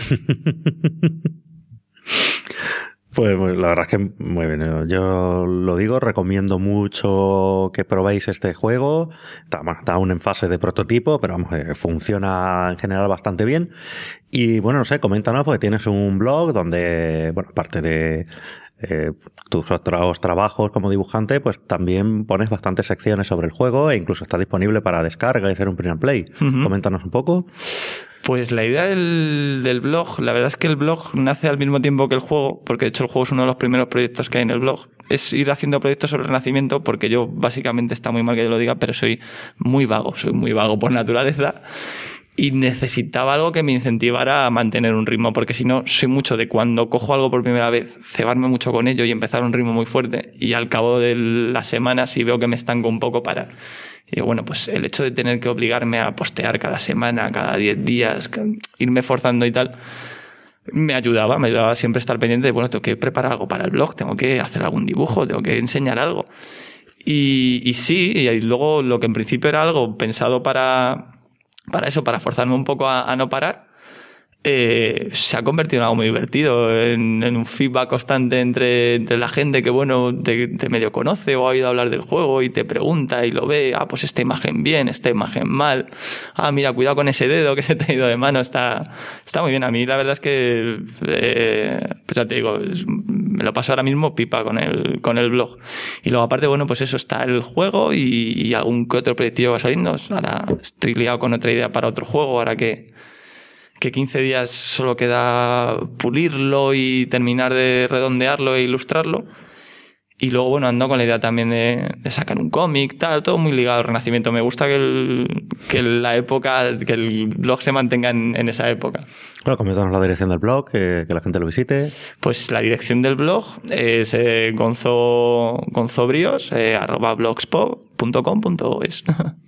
Pues la verdad es que muy bien. Yo lo digo, recomiendo mucho que probéis este juego. Está aún en fase de prototipo, pero vamos, funciona en general bastante bien. Y bueno, no sé, coméntanos, porque tienes un blog donde, bueno, aparte de tus otros trabajos como dibujante, pues también pones bastantes secciones sobre el juego e incluso está disponible para descarga y hacer un print and play. Coméntanos un poco. Pues la idea del blog, la verdad es que el blog nace al mismo tiempo que el juego, porque de hecho el juego es uno de los primeros proyectos que hay en el blog. Es ir haciendo proyectos sobre el Renacimiento, porque yo básicamente, está muy mal que yo lo diga, pero soy muy vago por naturaleza y necesitaba algo que me incentivara a mantener un ritmo, porque si no, soy mucho de cuando cojo algo por primera vez, cebarme mucho con ello y empezar un ritmo muy fuerte, y al cabo de las semanas, si veo que me estanco un poco, parar. Y bueno, pues el hecho de tener que obligarme a postear cada semana, cada 10 días, irme forzando y tal, me ayudaba siempre a estar pendiente de, bueno, tengo que preparar algo para el blog, tengo que hacer algún dibujo, tengo que enseñar algo. Y sí, y luego lo que en principio era algo pensado para eso, para forzarme un poco a no parar, se ha convertido en algo muy divertido, en un feedback constante entre la gente que, bueno, te medio conoce o ha oído hablar del juego y te pregunta y lo ve, pues esta imagen bien, esta imagen mal, mira, cuidado con ese dedo que se te ha ido de mano, está muy bien. A mí la verdad es que, pues ya te digo, me lo paso ahora mismo pipa con el blog. Y luego aparte, bueno, pues eso, está el juego y algún que otro proyectillo va saliendo. Ahora estoy liado con otra idea para otro juego, ahora que 15 días solo queda pulirlo y terminar de redondearlo e ilustrarlo. Y luego, bueno, ando con la idea también de sacar un cómic, tal, todo muy ligado al Renacimiento. Me gusta que la época, que el blog se mantenga en esa época. Bueno, coméntanos la dirección del blog, que la gente lo visite. Pues la dirección del blog es gonzobrios, @blogspot.com.es.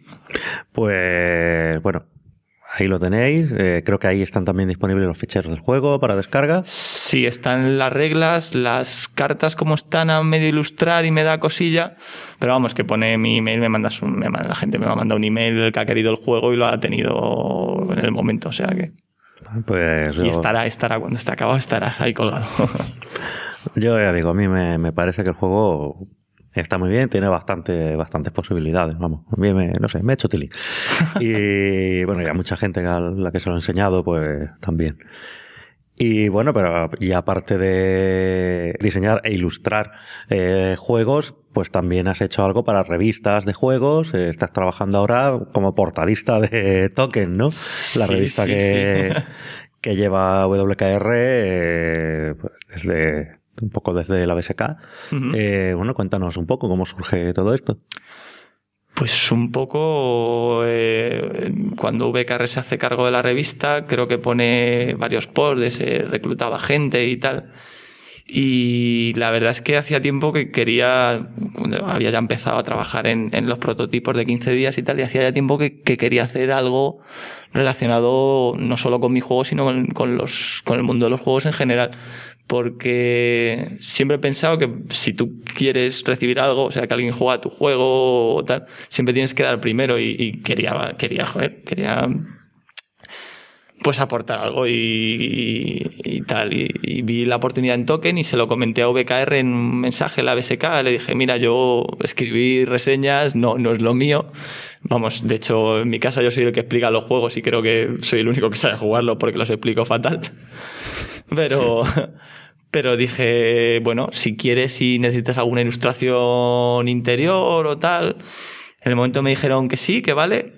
Pues, bueno, ahí lo tenéis. Creo que ahí están también disponibles los ficheros del juego para descarga. Sí, están las reglas, las cartas como están a medio ilustrar y me da cosilla. Pero vamos, que pone mi email, la gente me va a mandar un email del que ha querido el juego y lo ha tenido en el momento, o sea que... Pues y estará cuando esté acabado, estará ahí colgado. Yo ya digo, a mí me parece que el juego... está muy bien, tiene bastantes posibilidades, vamos. A mí me he hecho tilín. Y bueno, ya mucha gente a la que se lo he enseñado, pues también. Y bueno, pero y aparte de diseñar e ilustrar juegos, pues también has hecho algo para revistas de juegos. Estás trabajando ahora como portadista de Token, ¿no? La revista que lleva WKR pues un poco desde la BSK. Uh-huh. Bueno, cuéntanos un poco cómo surge todo esto. Pues un poco cuando VKR se hace cargo de la revista, creo que pone varios posts de se reclutaba gente y tal. Y la verdad es que hacía tiempo que había ya empezado a trabajar en los prototipos de 15 días y tal, y hacía ya tiempo que quería hacer algo relacionado no solo con mi juego, sino con el mundo de los juegos en general. Porque siempre he pensado que si tú quieres recibir algo, o sea, que alguien juega a tu juego o tal, siempre tienes que dar primero y quería pues aportar algo y tal. Y vi la oportunidad en Token y se lo comenté a VKR en un mensaje en la BSK. Le dije, mira, yo escribí reseñas, no es lo mío. Vamos, de hecho, en mi casa yo soy el que explica los juegos y creo que soy el único que sabe jugarlo porque los explico fatal. Pero dije, bueno, si quieres y necesitas alguna ilustración interior o tal. En el momento me dijeron que sí, que vale.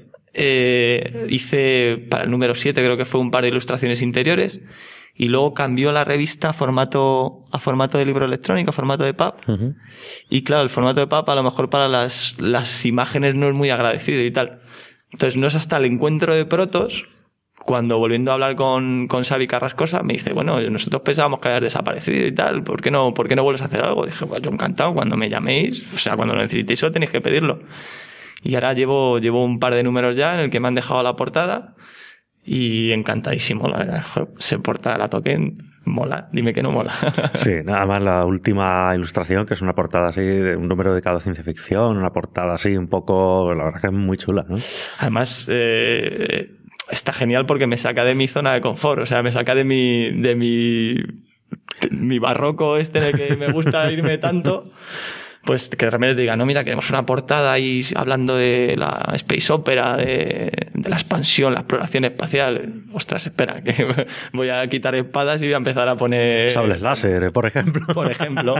Hice para el número 7, creo que fue un par de ilustraciones interiores. Y luego cambió la revista a formato de libro electrónico, a formato de pub. Uh-huh. Y claro, el formato de pub a lo mejor para las imágenes no es muy agradecido y tal. Entonces no es hasta el encuentro de protos, cuando volviendo a hablar con Xavi Carrascosa, me dice, bueno, nosotros pensábamos que habías desaparecido y tal, ¿por qué no vuelves a hacer algo? Dije, pues yo encantado, cuando me llaméis, o sea, cuando lo necesitéis solo tenéis que pedirlo. Y ahora llevo un par de números ya en el que me han dejado la portada y encantadísimo, la verdad. Se porta la Token, mola, dime que no mola. Sí, nada más la última ilustración, que es una portada así de un número dedicado a ciencia ficción, una portada así un poco, la verdad que es muy chula, ¿no? Además, está genial porque me saca de mi zona de confort, o sea, me saca de mi barroco en el que me gusta irme tanto, pues que de repente te diga, no, mira, queremos una portada ahí hablando de la Space Opera, de la expansión, la exploración espacial. Ostras, espera, que voy a quitar espadas y voy a empezar a poner... sables láser, por ejemplo. Por ejemplo.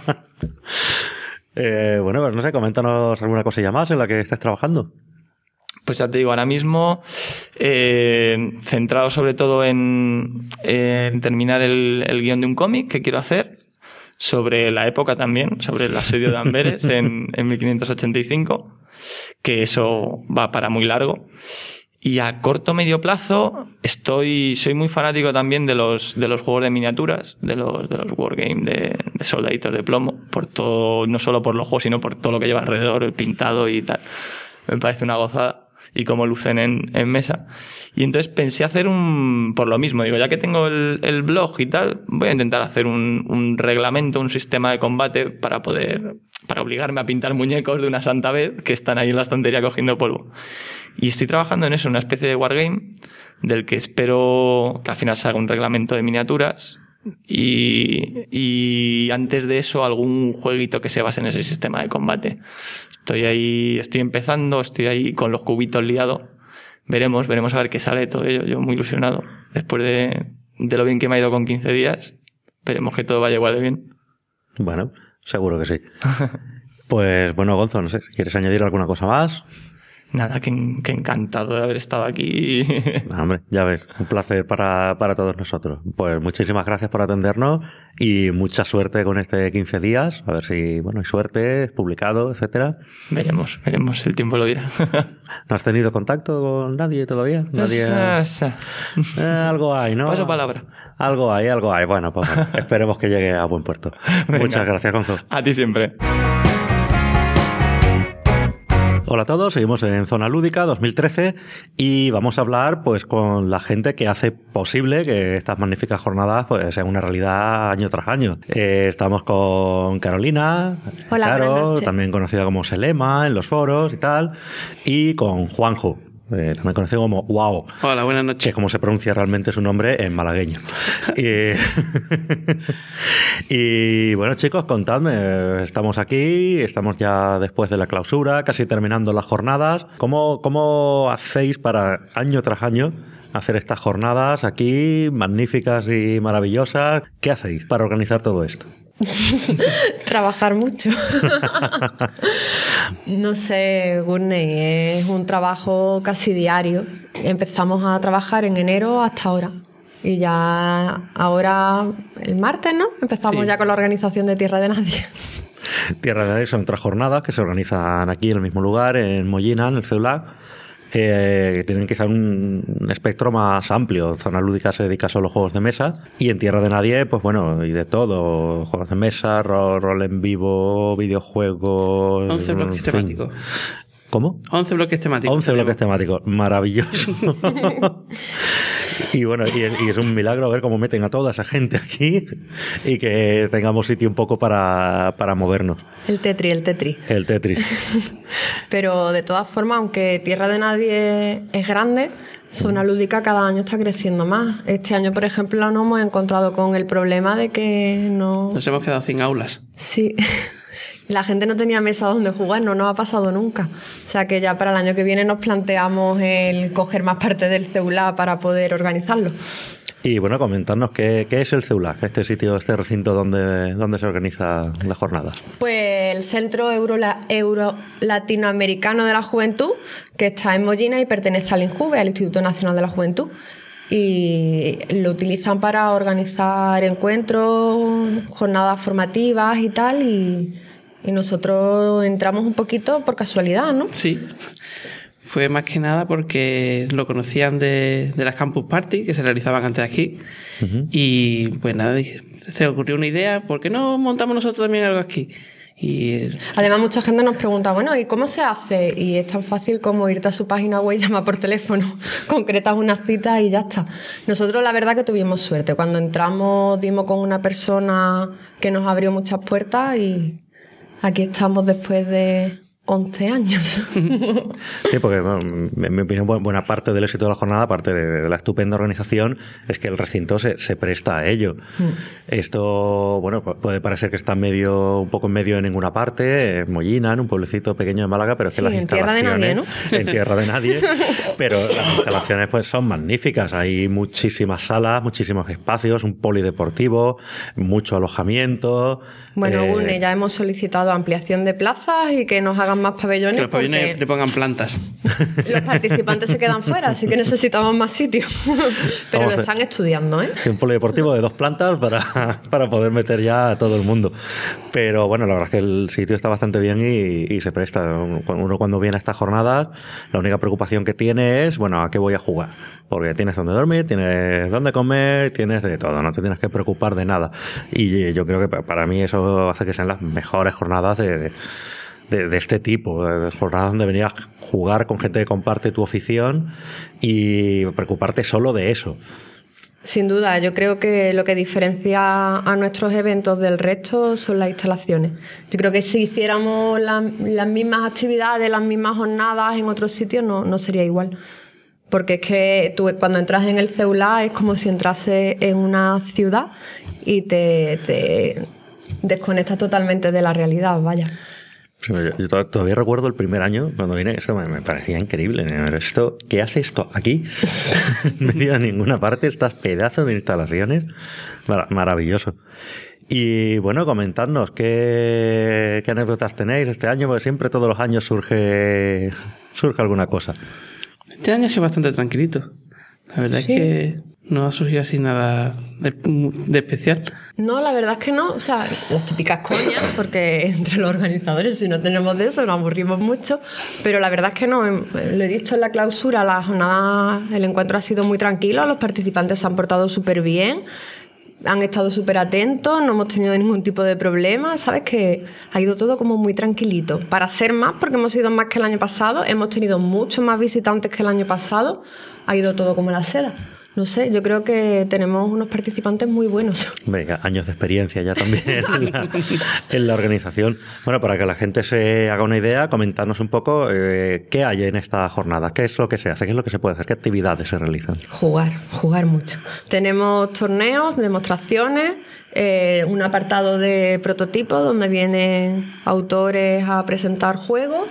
Bueno, pues no sé, coméntanos alguna cosilla más en la que estés trabajando. Pues ya te digo, ahora mismo centrado sobre todo en terminar el guión de un cómic que quiero hacer sobre la época también, sobre el asedio de Amberes en 1585, que eso va para muy largo. Y a corto medio plazo soy muy fanático también de los juegos de miniaturas, de los wargames, de soldaditos de plomo, por todo, no solo por los juegos, sino por todo lo que lleva alrededor, el pintado y tal. Me parece una gozada. Y cómo lucen en mesa. Y entonces pensé hacer por lo mismo, digo, ya que tengo el blog y tal, voy a intentar hacer un reglamento, un sistema de combate para obligarme a pintar muñecos de una santa vez que están ahí en la estantería cogiendo polvo. Y estoy trabajando en eso, una especie de wargame del que espero que al final salga un reglamento de miniaturas y antes de eso algún jueguito que se base en ese sistema de combate. Estoy empezando, estoy ahí con los cubitos liados. Veremos a ver qué sale de todo ello. Yo muy ilusionado. Después de lo bien que me ha ido con 15 días, esperemos que todo vaya igual de bien. Bueno, seguro que sí. Pues bueno, Gonzo, no sé, ¿quieres añadir alguna cosa más? Nada, que encantado de haber estado aquí. Hombre, ya ves, un placer para todos nosotros. Pues muchísimas gracias por atendernos y mucha suerte con este 15 días. A ver si, bueno, hay suerte, publicado, etcétera. Veremos, el tiempo lo dirá. ¿No has tenido contacto con nadie todavía? Nadie. Algo hay, ¿no? Paso palabra. Algo hay. Bueno, pues esperemos que llegue a buen puerto. Venga. Muchas gracias, Gonzo. A ti siempre. Hola a todos, seguimos en Zona Lúdica 2013 y vamos a hablar pues con la gente que hace posible que estas magníficas jornadas pues sean una realidad año tras año. Estamos con Carolina, hola, Caro, también conocida como Selema en los foros y tal, y con Juanjo. También conocido como Wow. Hola, buenas noches. Que es como se pronuncia realmente su nombre en malagueño. Y bueno, chicos, contadme. Estamos aquí, estamos ya después de la clausura, casi terminando las jornadas. ¿Cómo hacéis para año tras año hacer estas jornadas aquí, magníficas y maravillosas? ¿Qué hacéis para organizar todo esto? Trabajar mucho. No sé, Gurney, es un trabajo casi diario. Empezamos a trabajar en enero hasta ahora. Y ya ahora, el martes, ¿no? Empezamos ya con la organización de Tierra de Nadie. Tierra de Nadie son otras jornadas que se organizan aquí en el mismo lugar, en Mollina, en el CEULAC. Que tienen quizá un espectro más amplio. Zona Lúdica se dedica solo a juegos de mesa y en Tierra de Nadie, pues bueno, y de todo, juegos de mesa, rol en vivo, videojuegos, 11 bloques temáticos. ¿Cómo? 11 bloques temáticos. 11 bloques temáticos, maravilloso. Y bueno, y es un milagro ver cómo meten a toda esa gente aquí y que tengamos sitio un poco para movernos. El Tetris. El Tetris. Pero de todas formas, aunque Tierra de Nadie es grande, Zona Lúdica cada año está creciendo más. Este año, por ejemplo, nos hemos encontrado con el problema de que nos hemos quedado sin aulas. Sí. La gente no tenía mesa donde jugar, no nos ha pasado nunca. O sea que ya para el año que viene nos planteamos el coger más parte del CEULAC para poder organizarlo. Y bueno, comentarnos qué es el CEULAC, este sitio, este recinto donde se organizan las jornadas. Pues el Centro Euro-Latinoamericano de la Juventud, que está en Mollina y pertenece al INJUVE, al Instituto Nacional de la Juventud. Y lo utilizan para organizar encuentros, jornadas formativas y tal, y nosotros entramos un poquito por casualidad, ¿no? Sí, fue más que nada porque lo conocían de las Campus Party que se realizaban antes aquí. Y pues nada, se ocurrió una idea, ¿por qué no montamos nosotros también algo aquí? Y además mucha gente nos pregunta, bueno, ¿y cómo se hace? Y es tan fácil como irte a su página web y llamar por teléfono, concretas una cita y ya está. Nosotros la verdad que tuvimos suerte. Cuando entramos dimos con una persona que nos abrió muchas puertas y aquí estamos después de 11 años. Sí, porque bueno, en mi opinión buena parte del éxito de la jornada, aparte de la estupenda organización, es que el recinto se presta a ello. Esto, bueno, puede parecer que está un poco en medio de ninguna parte, en Mollina, en un pueblecito pequeño de Málaga, pero es que las instalaciones... Tierra de Nadie, ¿no? En Tierra de Nadie, pero las instalaciones pues son magníficas. Hay muchísimas salas, muchísimos espacios, un polideportivo, mucho alojamiento. Bueno, Gune, ya hemos solicitado ampliación de plazas y que nos hagan más pabellones. Que los pabellones le pongan plantas. Los participantes se quedan fuera, así que necesitamos más sitios. Pero lo están estudiando, ¿eh? Un polideportivo de 2 plantas para poder meter ya a todo el mundo. Pero bueno, la verdad es que el sitio está bastante bien y se presta. Uno cuando viene a estas jornadas, la única preocupación que tiene es, bueno, ¿a qué voy a jugar? Porque tienes donde dormir, tienes donde comer, tienes de todo, no te tienes que preocupar de nada. Y yo creo que para mí eso hace que sean las mejores jornadas de este tipo, de jornadas donde venir a jugar con gente que comparte tu afición y preocuparte solo de eso. Sin duda, yo creo que lo que diferencia a nuestros eventos del resto son las instalaciones. Yo creo que si hiciéramos las mismas actividades, las mismas jornadas en otros sitios, no sería igual. Porque es que tú cuando entras en el CEULAC es como si entrases en una ciudad y te desconectas totalmente de la realidad, vaya. Yo todavía recuerdo el primer año cuando vine, esto me parecía increíble. ¿Qué hace esto aquí? No he ido a ninguna parte, estas pedazos de instalaciones. Maravilloso. Y bueno, comentadnos qué anécdotas tenéis este año, porque siempre todos los años surge alguna cosa. Este año ha sido bastante tranquilito. La verdad es que no ha surgido así nada de especial. No, la verdad es que no. O sea, las típicas coñas, porque entre los organizadores, si no tenemos de eso, nos aburrimos mucho. Pero la verdad es que no. Lo he dicho en la clausura, la jornada, el encuentro ha sido muy tranquilo. Los participantes se han portado súper bien. Han estado súper atentos, no hemos tenido ningún tipo de problema, ¿sabes? Que ha ido todo como muy tranquilito. Para ser más, porque hemos sido más que el año pasado, hemos tenido muchos más visitantes que el año pasado, ha ido todo como la seda. No sé, yo creo que tenemos unos participantes muy buenos. Venga, años de experiencia ya también en la organización. Bueno, para que la gente se haga una idea, comentarnos un poco qué hay en esta jornada, qué es lo que se hace, qué es lo que se puede hacer, qué actividades se realizan. Jugar mucho. Tenemos torneos, demostraciones, un apartado de prototipos donde vienen autores a presentar juegos.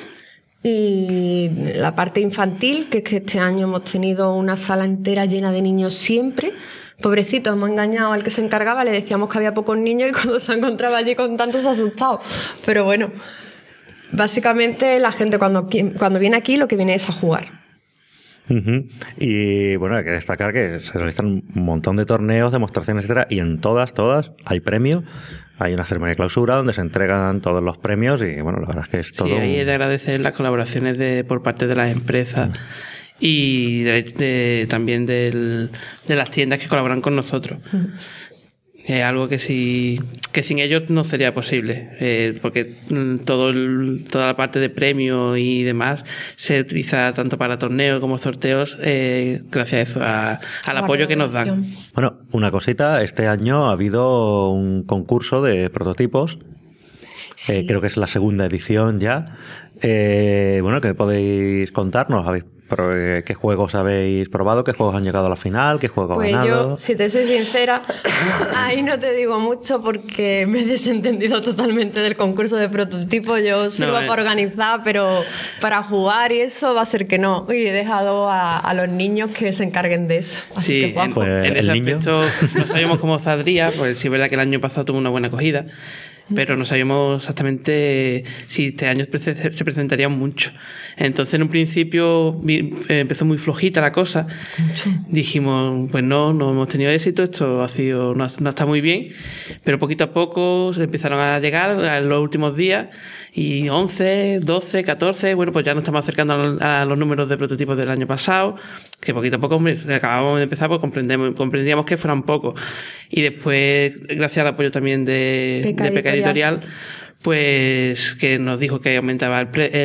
Y la parte infantil, que es que este año hemos tenido una sala entera llena de niños siempre. Pobrecitos, hemos engañado al que se encargaba, le decíamos que había pocos niños y cuando se encontraba allí con tantos se ha asustado. Pero bueno, básicamente la gente cuando viene aquí lo que viene es a jugar. Uh-huh. Y bueno, hay que destacar que se realizan un montón de torneos, demostraciones, etcétera, y en todas hay premios. Hay una ceremonia de clausura donde se entregan todos los premios y bueno, la verdad es que es todo... Sí, ahí he de agradecer las colaboraciones por parte de las empresas y también de las tiendas que colaboran con nosotros. Es algo que sin ellos no sería posible, porque toda la parte de premios y demás se utiliza tanto para torneos como sorteos, gracias a eso, al apoyo que nos dan. Bueno, una cosita, este año ha habido un concurso de prototipos, sí. Creo que es la segunda edición ya. Bueno, ¿qué podéis contarnos? ¿Qué juegos habéis probado? ¿Qué juegos han llegado a la final? ¿Qué juegos han ganado? Pues yo, si te soy sincera, ahí no te digo mucho porque me he desentendido totalmente del concurso de prototipos. Yo sirvo para organizar, pero para jugar y eso va a ser que no. Y he dejado a los niños que se encarguen de eso. Así sí, que en ese aspecto no sabíamos cómo saldría, pues sí es verdad que el año pasado tuvo una buena acogida, pero no sabíamos exactamente si este año se presentarían mucho. Entonces, en un principio empezó muy flojita la cosa. Mucho. Dijimos, pues no hemos tenido éxito, esto no está muy bien, pero poquito a poco se empezaron a llegar en los últimos días y 11, 12, 14, bueno, pues ya nos estamos acercando a los números de prototipos del año pasado, que poquito a poco, hombre, acabamos de empezar, pues comprendíamos que fueran pocos. Y después, gracias al apoyo también de PK Editorial, pues que nos dijo que aumentaba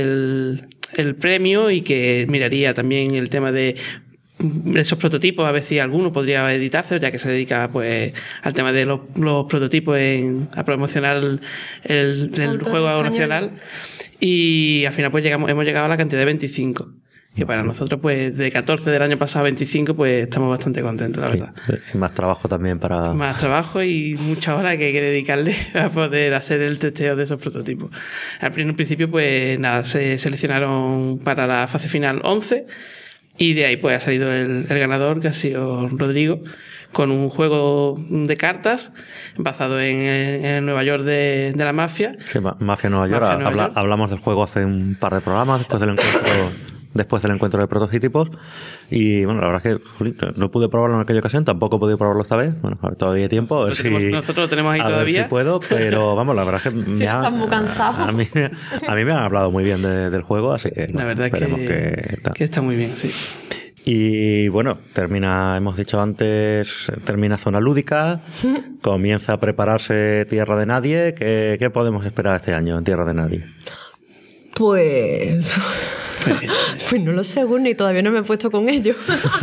el premio y que miraría también el tema de esos prototipos, a ver si alguno podría editarse, ya que se dedica pues al tema de los prototipos a promocionar el juego nacional. Y al final pues hemos llegado a la cantidad de 25. Que para nosotros, pues, de 14 del año pasado a 25, pues estamos bastante contentos, la verdad. Y más trabajo también para... Más trabajo y muchas horas que hay que dedicarle a poder hacer el testeo de esos prototipos. Al principio, pues nada, se seleccionaron para la fase final 11 y de ahí pues ha salido el ganador, que ha sido Rodrigo, con un juego de cartas basado en el Nueva York de la mafia. Sí, Mafia Nueva York. Hablamos del juego hace un par de programas después del encuentro de prototipos y bueno, la verdad es que no pude probarlo en aquella ocasión, tampoco he podido probarlo esta vez. Bueno, todavía hay tiempo, nosotros lo tenemos ahí todavía, ver si puedo, pero vamos, la verdad es que estás muy cansado. A mí me han hablado muy bien del juego, así que la verdad es que está muy bien, sí. Y bueno, hemos dicho antes, termina Zona Lúdica, comienza a prepararse Tierra de Nadie. ¿Qué podemos esperar este año en Tierra de Nadie? Pues no lo sé aún y todavía no me he puesto con ello.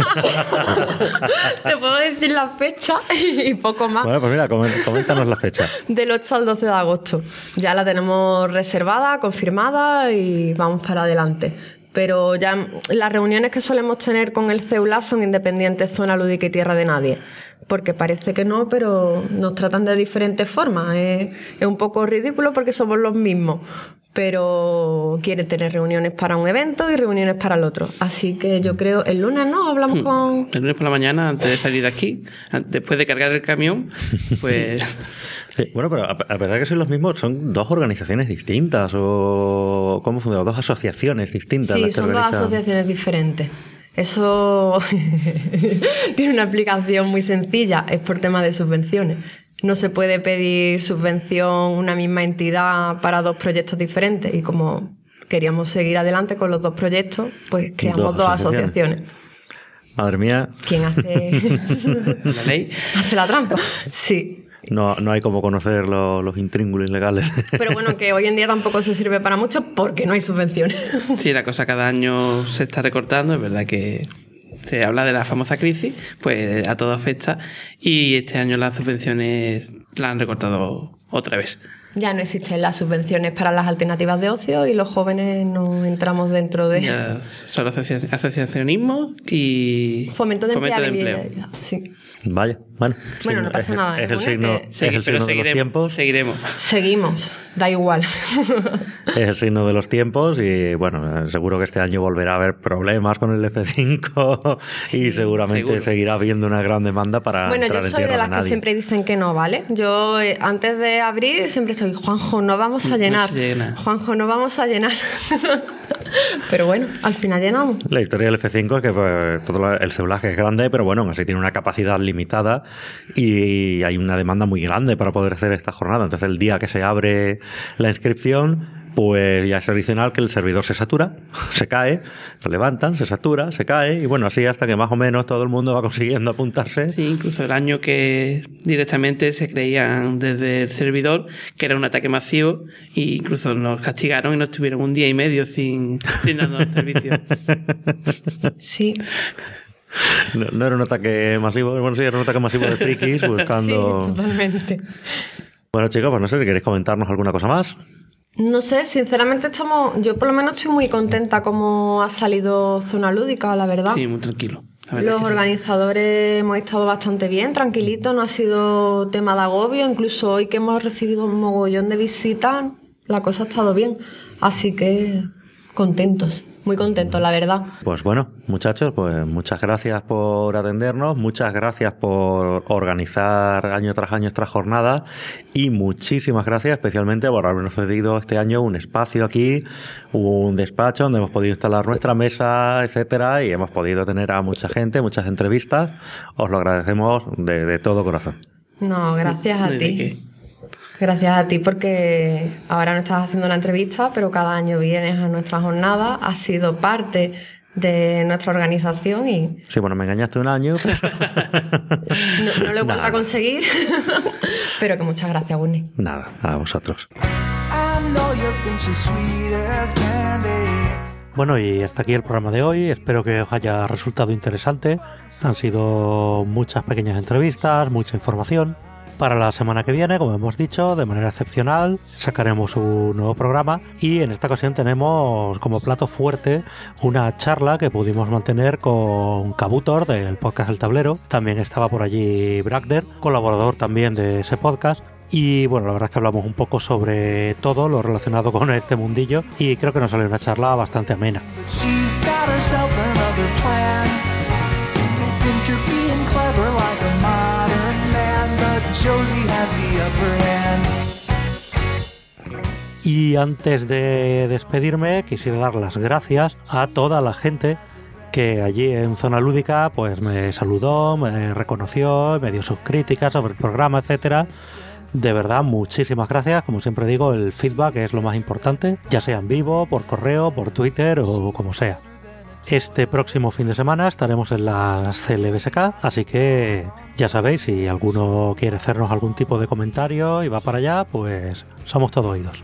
Te puedo decir la fecha y poco más. Bueno, pues mira, coméntanos la fecha. Del 8 al 12 de agosto. Ya la tenemos reservada, confirmada y vamos para adelante. Pero ya las reuniones que solemos tener con el CEULA son independientes Zona Lúdica y Tierra de Nadie. Porque parece que no, pero nos tratan de diferentes formas. Es un poco ridículo porque somos los mismos. Pero quiere tener reuniones para un evento y reuniones para el otro. Así que yo creo, el lunes, ¿no? Hablamos con... El lunes por la mañana, antes de salir de aquí, después de cargar el camión, pues... Sí, bueno, pero a pesar de que son los mismos, son dos organizaciones distintas o ¿cómo funciona? Dos asociaciones distintas. Sí, son dos asociaciones diferentes. Eso tiene una explicación muy sencilla, es por tema de subvenciones. No se puede pedir subvención una misma entidad para dos proyectos diferentes y como queríamos seguir adelante con los dos proyectos, pues creamos dos asociaciones. Madre mía. ¿Quién hace la ley? Hace la trampa. Sí. No hay como conocer los intríngulis legales. Pero bueno, que hoy en día tampoco se sirve para mucho porque no hay subvenciones. Sí, la cosa cada año se está recortando. Es verdad que se habla de la famosa crisis, pues a todo afecta. Y este año las subvenciones las han recortado otra vez. Ya no existen las subvenciones para las alternativas de ocio y los jóvenes no entramos dentro de... Ya, solo asociacionismo y... Fomento de empleo. Sí. Vaya, bueno. Bueno, no pasa nada. Es el signo, es el signo de los tiempos. Seguimos, da igual. Es el signo de los tiempos y bueno, seguro que este año volverá a haber problemas con el F5 y seguramente seguirá habiendo una gran demanda para bueno, entrar en tierra de nadie. yo soy de las que siempre dicen que no, ¿vale? Yo antes de abrir siempre estoy, Juanjo, no vamos a llenar. Juanjo, no vamos a llenar. Pero bueno, al final llenamos. La historia del F5 es que pues, todo el cebulaje es grande, pero bueno, así tiene una capacidad limitada y hay una demanda muy grande para poder hacer esta jornada. Entonces el día que se abre la inscripción, pues ya es tradicional que el servidor se satura, se cae, lo levantan, se satura, se cae y bueno, así hasta que más o menos todo el mundo va consiguiendo apuntarse. Sí, incluso el año que directamente se creían desde el servidor que era un ataque masivo e incluso nos castigaron y nos tuvieron un día y medio sin darnos servicio. Sí. No era un ataque masivo, bueno, sí, era un ataque masivo de frikis buscando... Sí, totalmente. Bueno, chicos, pues no sé si queréis comentarnos alguna cosa más. No sé, sinceramente yo por lo menos estoy muy contenta como ha salido Zona Lúdica, la verdad. Sí, muy tranquilo. Los organizadores hemos estado bastante bien, tranquilitos, no ha sido tema de agobio, incluso hoy que hemos recibido un mogollón de visitas, la cosa ha estado bien, así que contentos. Muy contentos, la verdad. Pues bueno, muchachos, pues muchas gracias por atendernos, muchas gracias por organizar año tras año esta jornada y muchísimas gracias especialmente por habernos cedido este año un espacio aquí, un despacho donde hemos podido instalar nuestra mesa, etcétera, y hemos podido tener a mucha gente, muchas entrevistas. Os lo agradecemos de todo corazón. No, gracias a ti. Gracias a ti porque ahora no estás haciendo una entrevista, pero cada año vienes a nuestra jornada, has sido parte de nuestra organización y... Sí, bueno, me engañaste un año. Pero... no lo he vuelto a conseguir, pero que muchas gracias, Bunny. Nada, a vosotros. Bueno, y hasta aquí el programa de hoy. Espero que os haya resultado interesante. Han sido muchas pequeñas entrevistas, mucha información. Para la semana que viene, como hemos dicho, de manera excepcional, sacaremos un nuevo programa y en esta ocasión tenemos como plato fuerte una charla que pudimos mantener con Kabutor del podcast El Tablero. También estaba por allí Bragder, colaborador también de ese podcast. Y bueno, la verdad es que hablamos un poco sobre todo lo relacionado con este mundillo y creo que nos salió una charla bastante amena. Y antes de despedirme, quisiera dar las gracias a toda la gente que allí en Zona Lúdica pues me saludó, me reconoció, me dio sus críticas sobre el programa, etcétera. De verdad, muchísimas gracias. Como siempre digo, el feedback es lo más importante, ya sea en vivo, por correo, por Twitter o como sea. Este próximo fin de semana estaremos en la CLBSK, así que ya sabéis, si alguno quiere hacernos algún tipo de comentario y va para allá, pues somos todo oídos.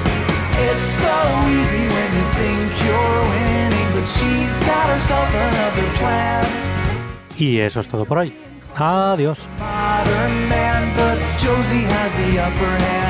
Y eso es todo por hoy. Adiós.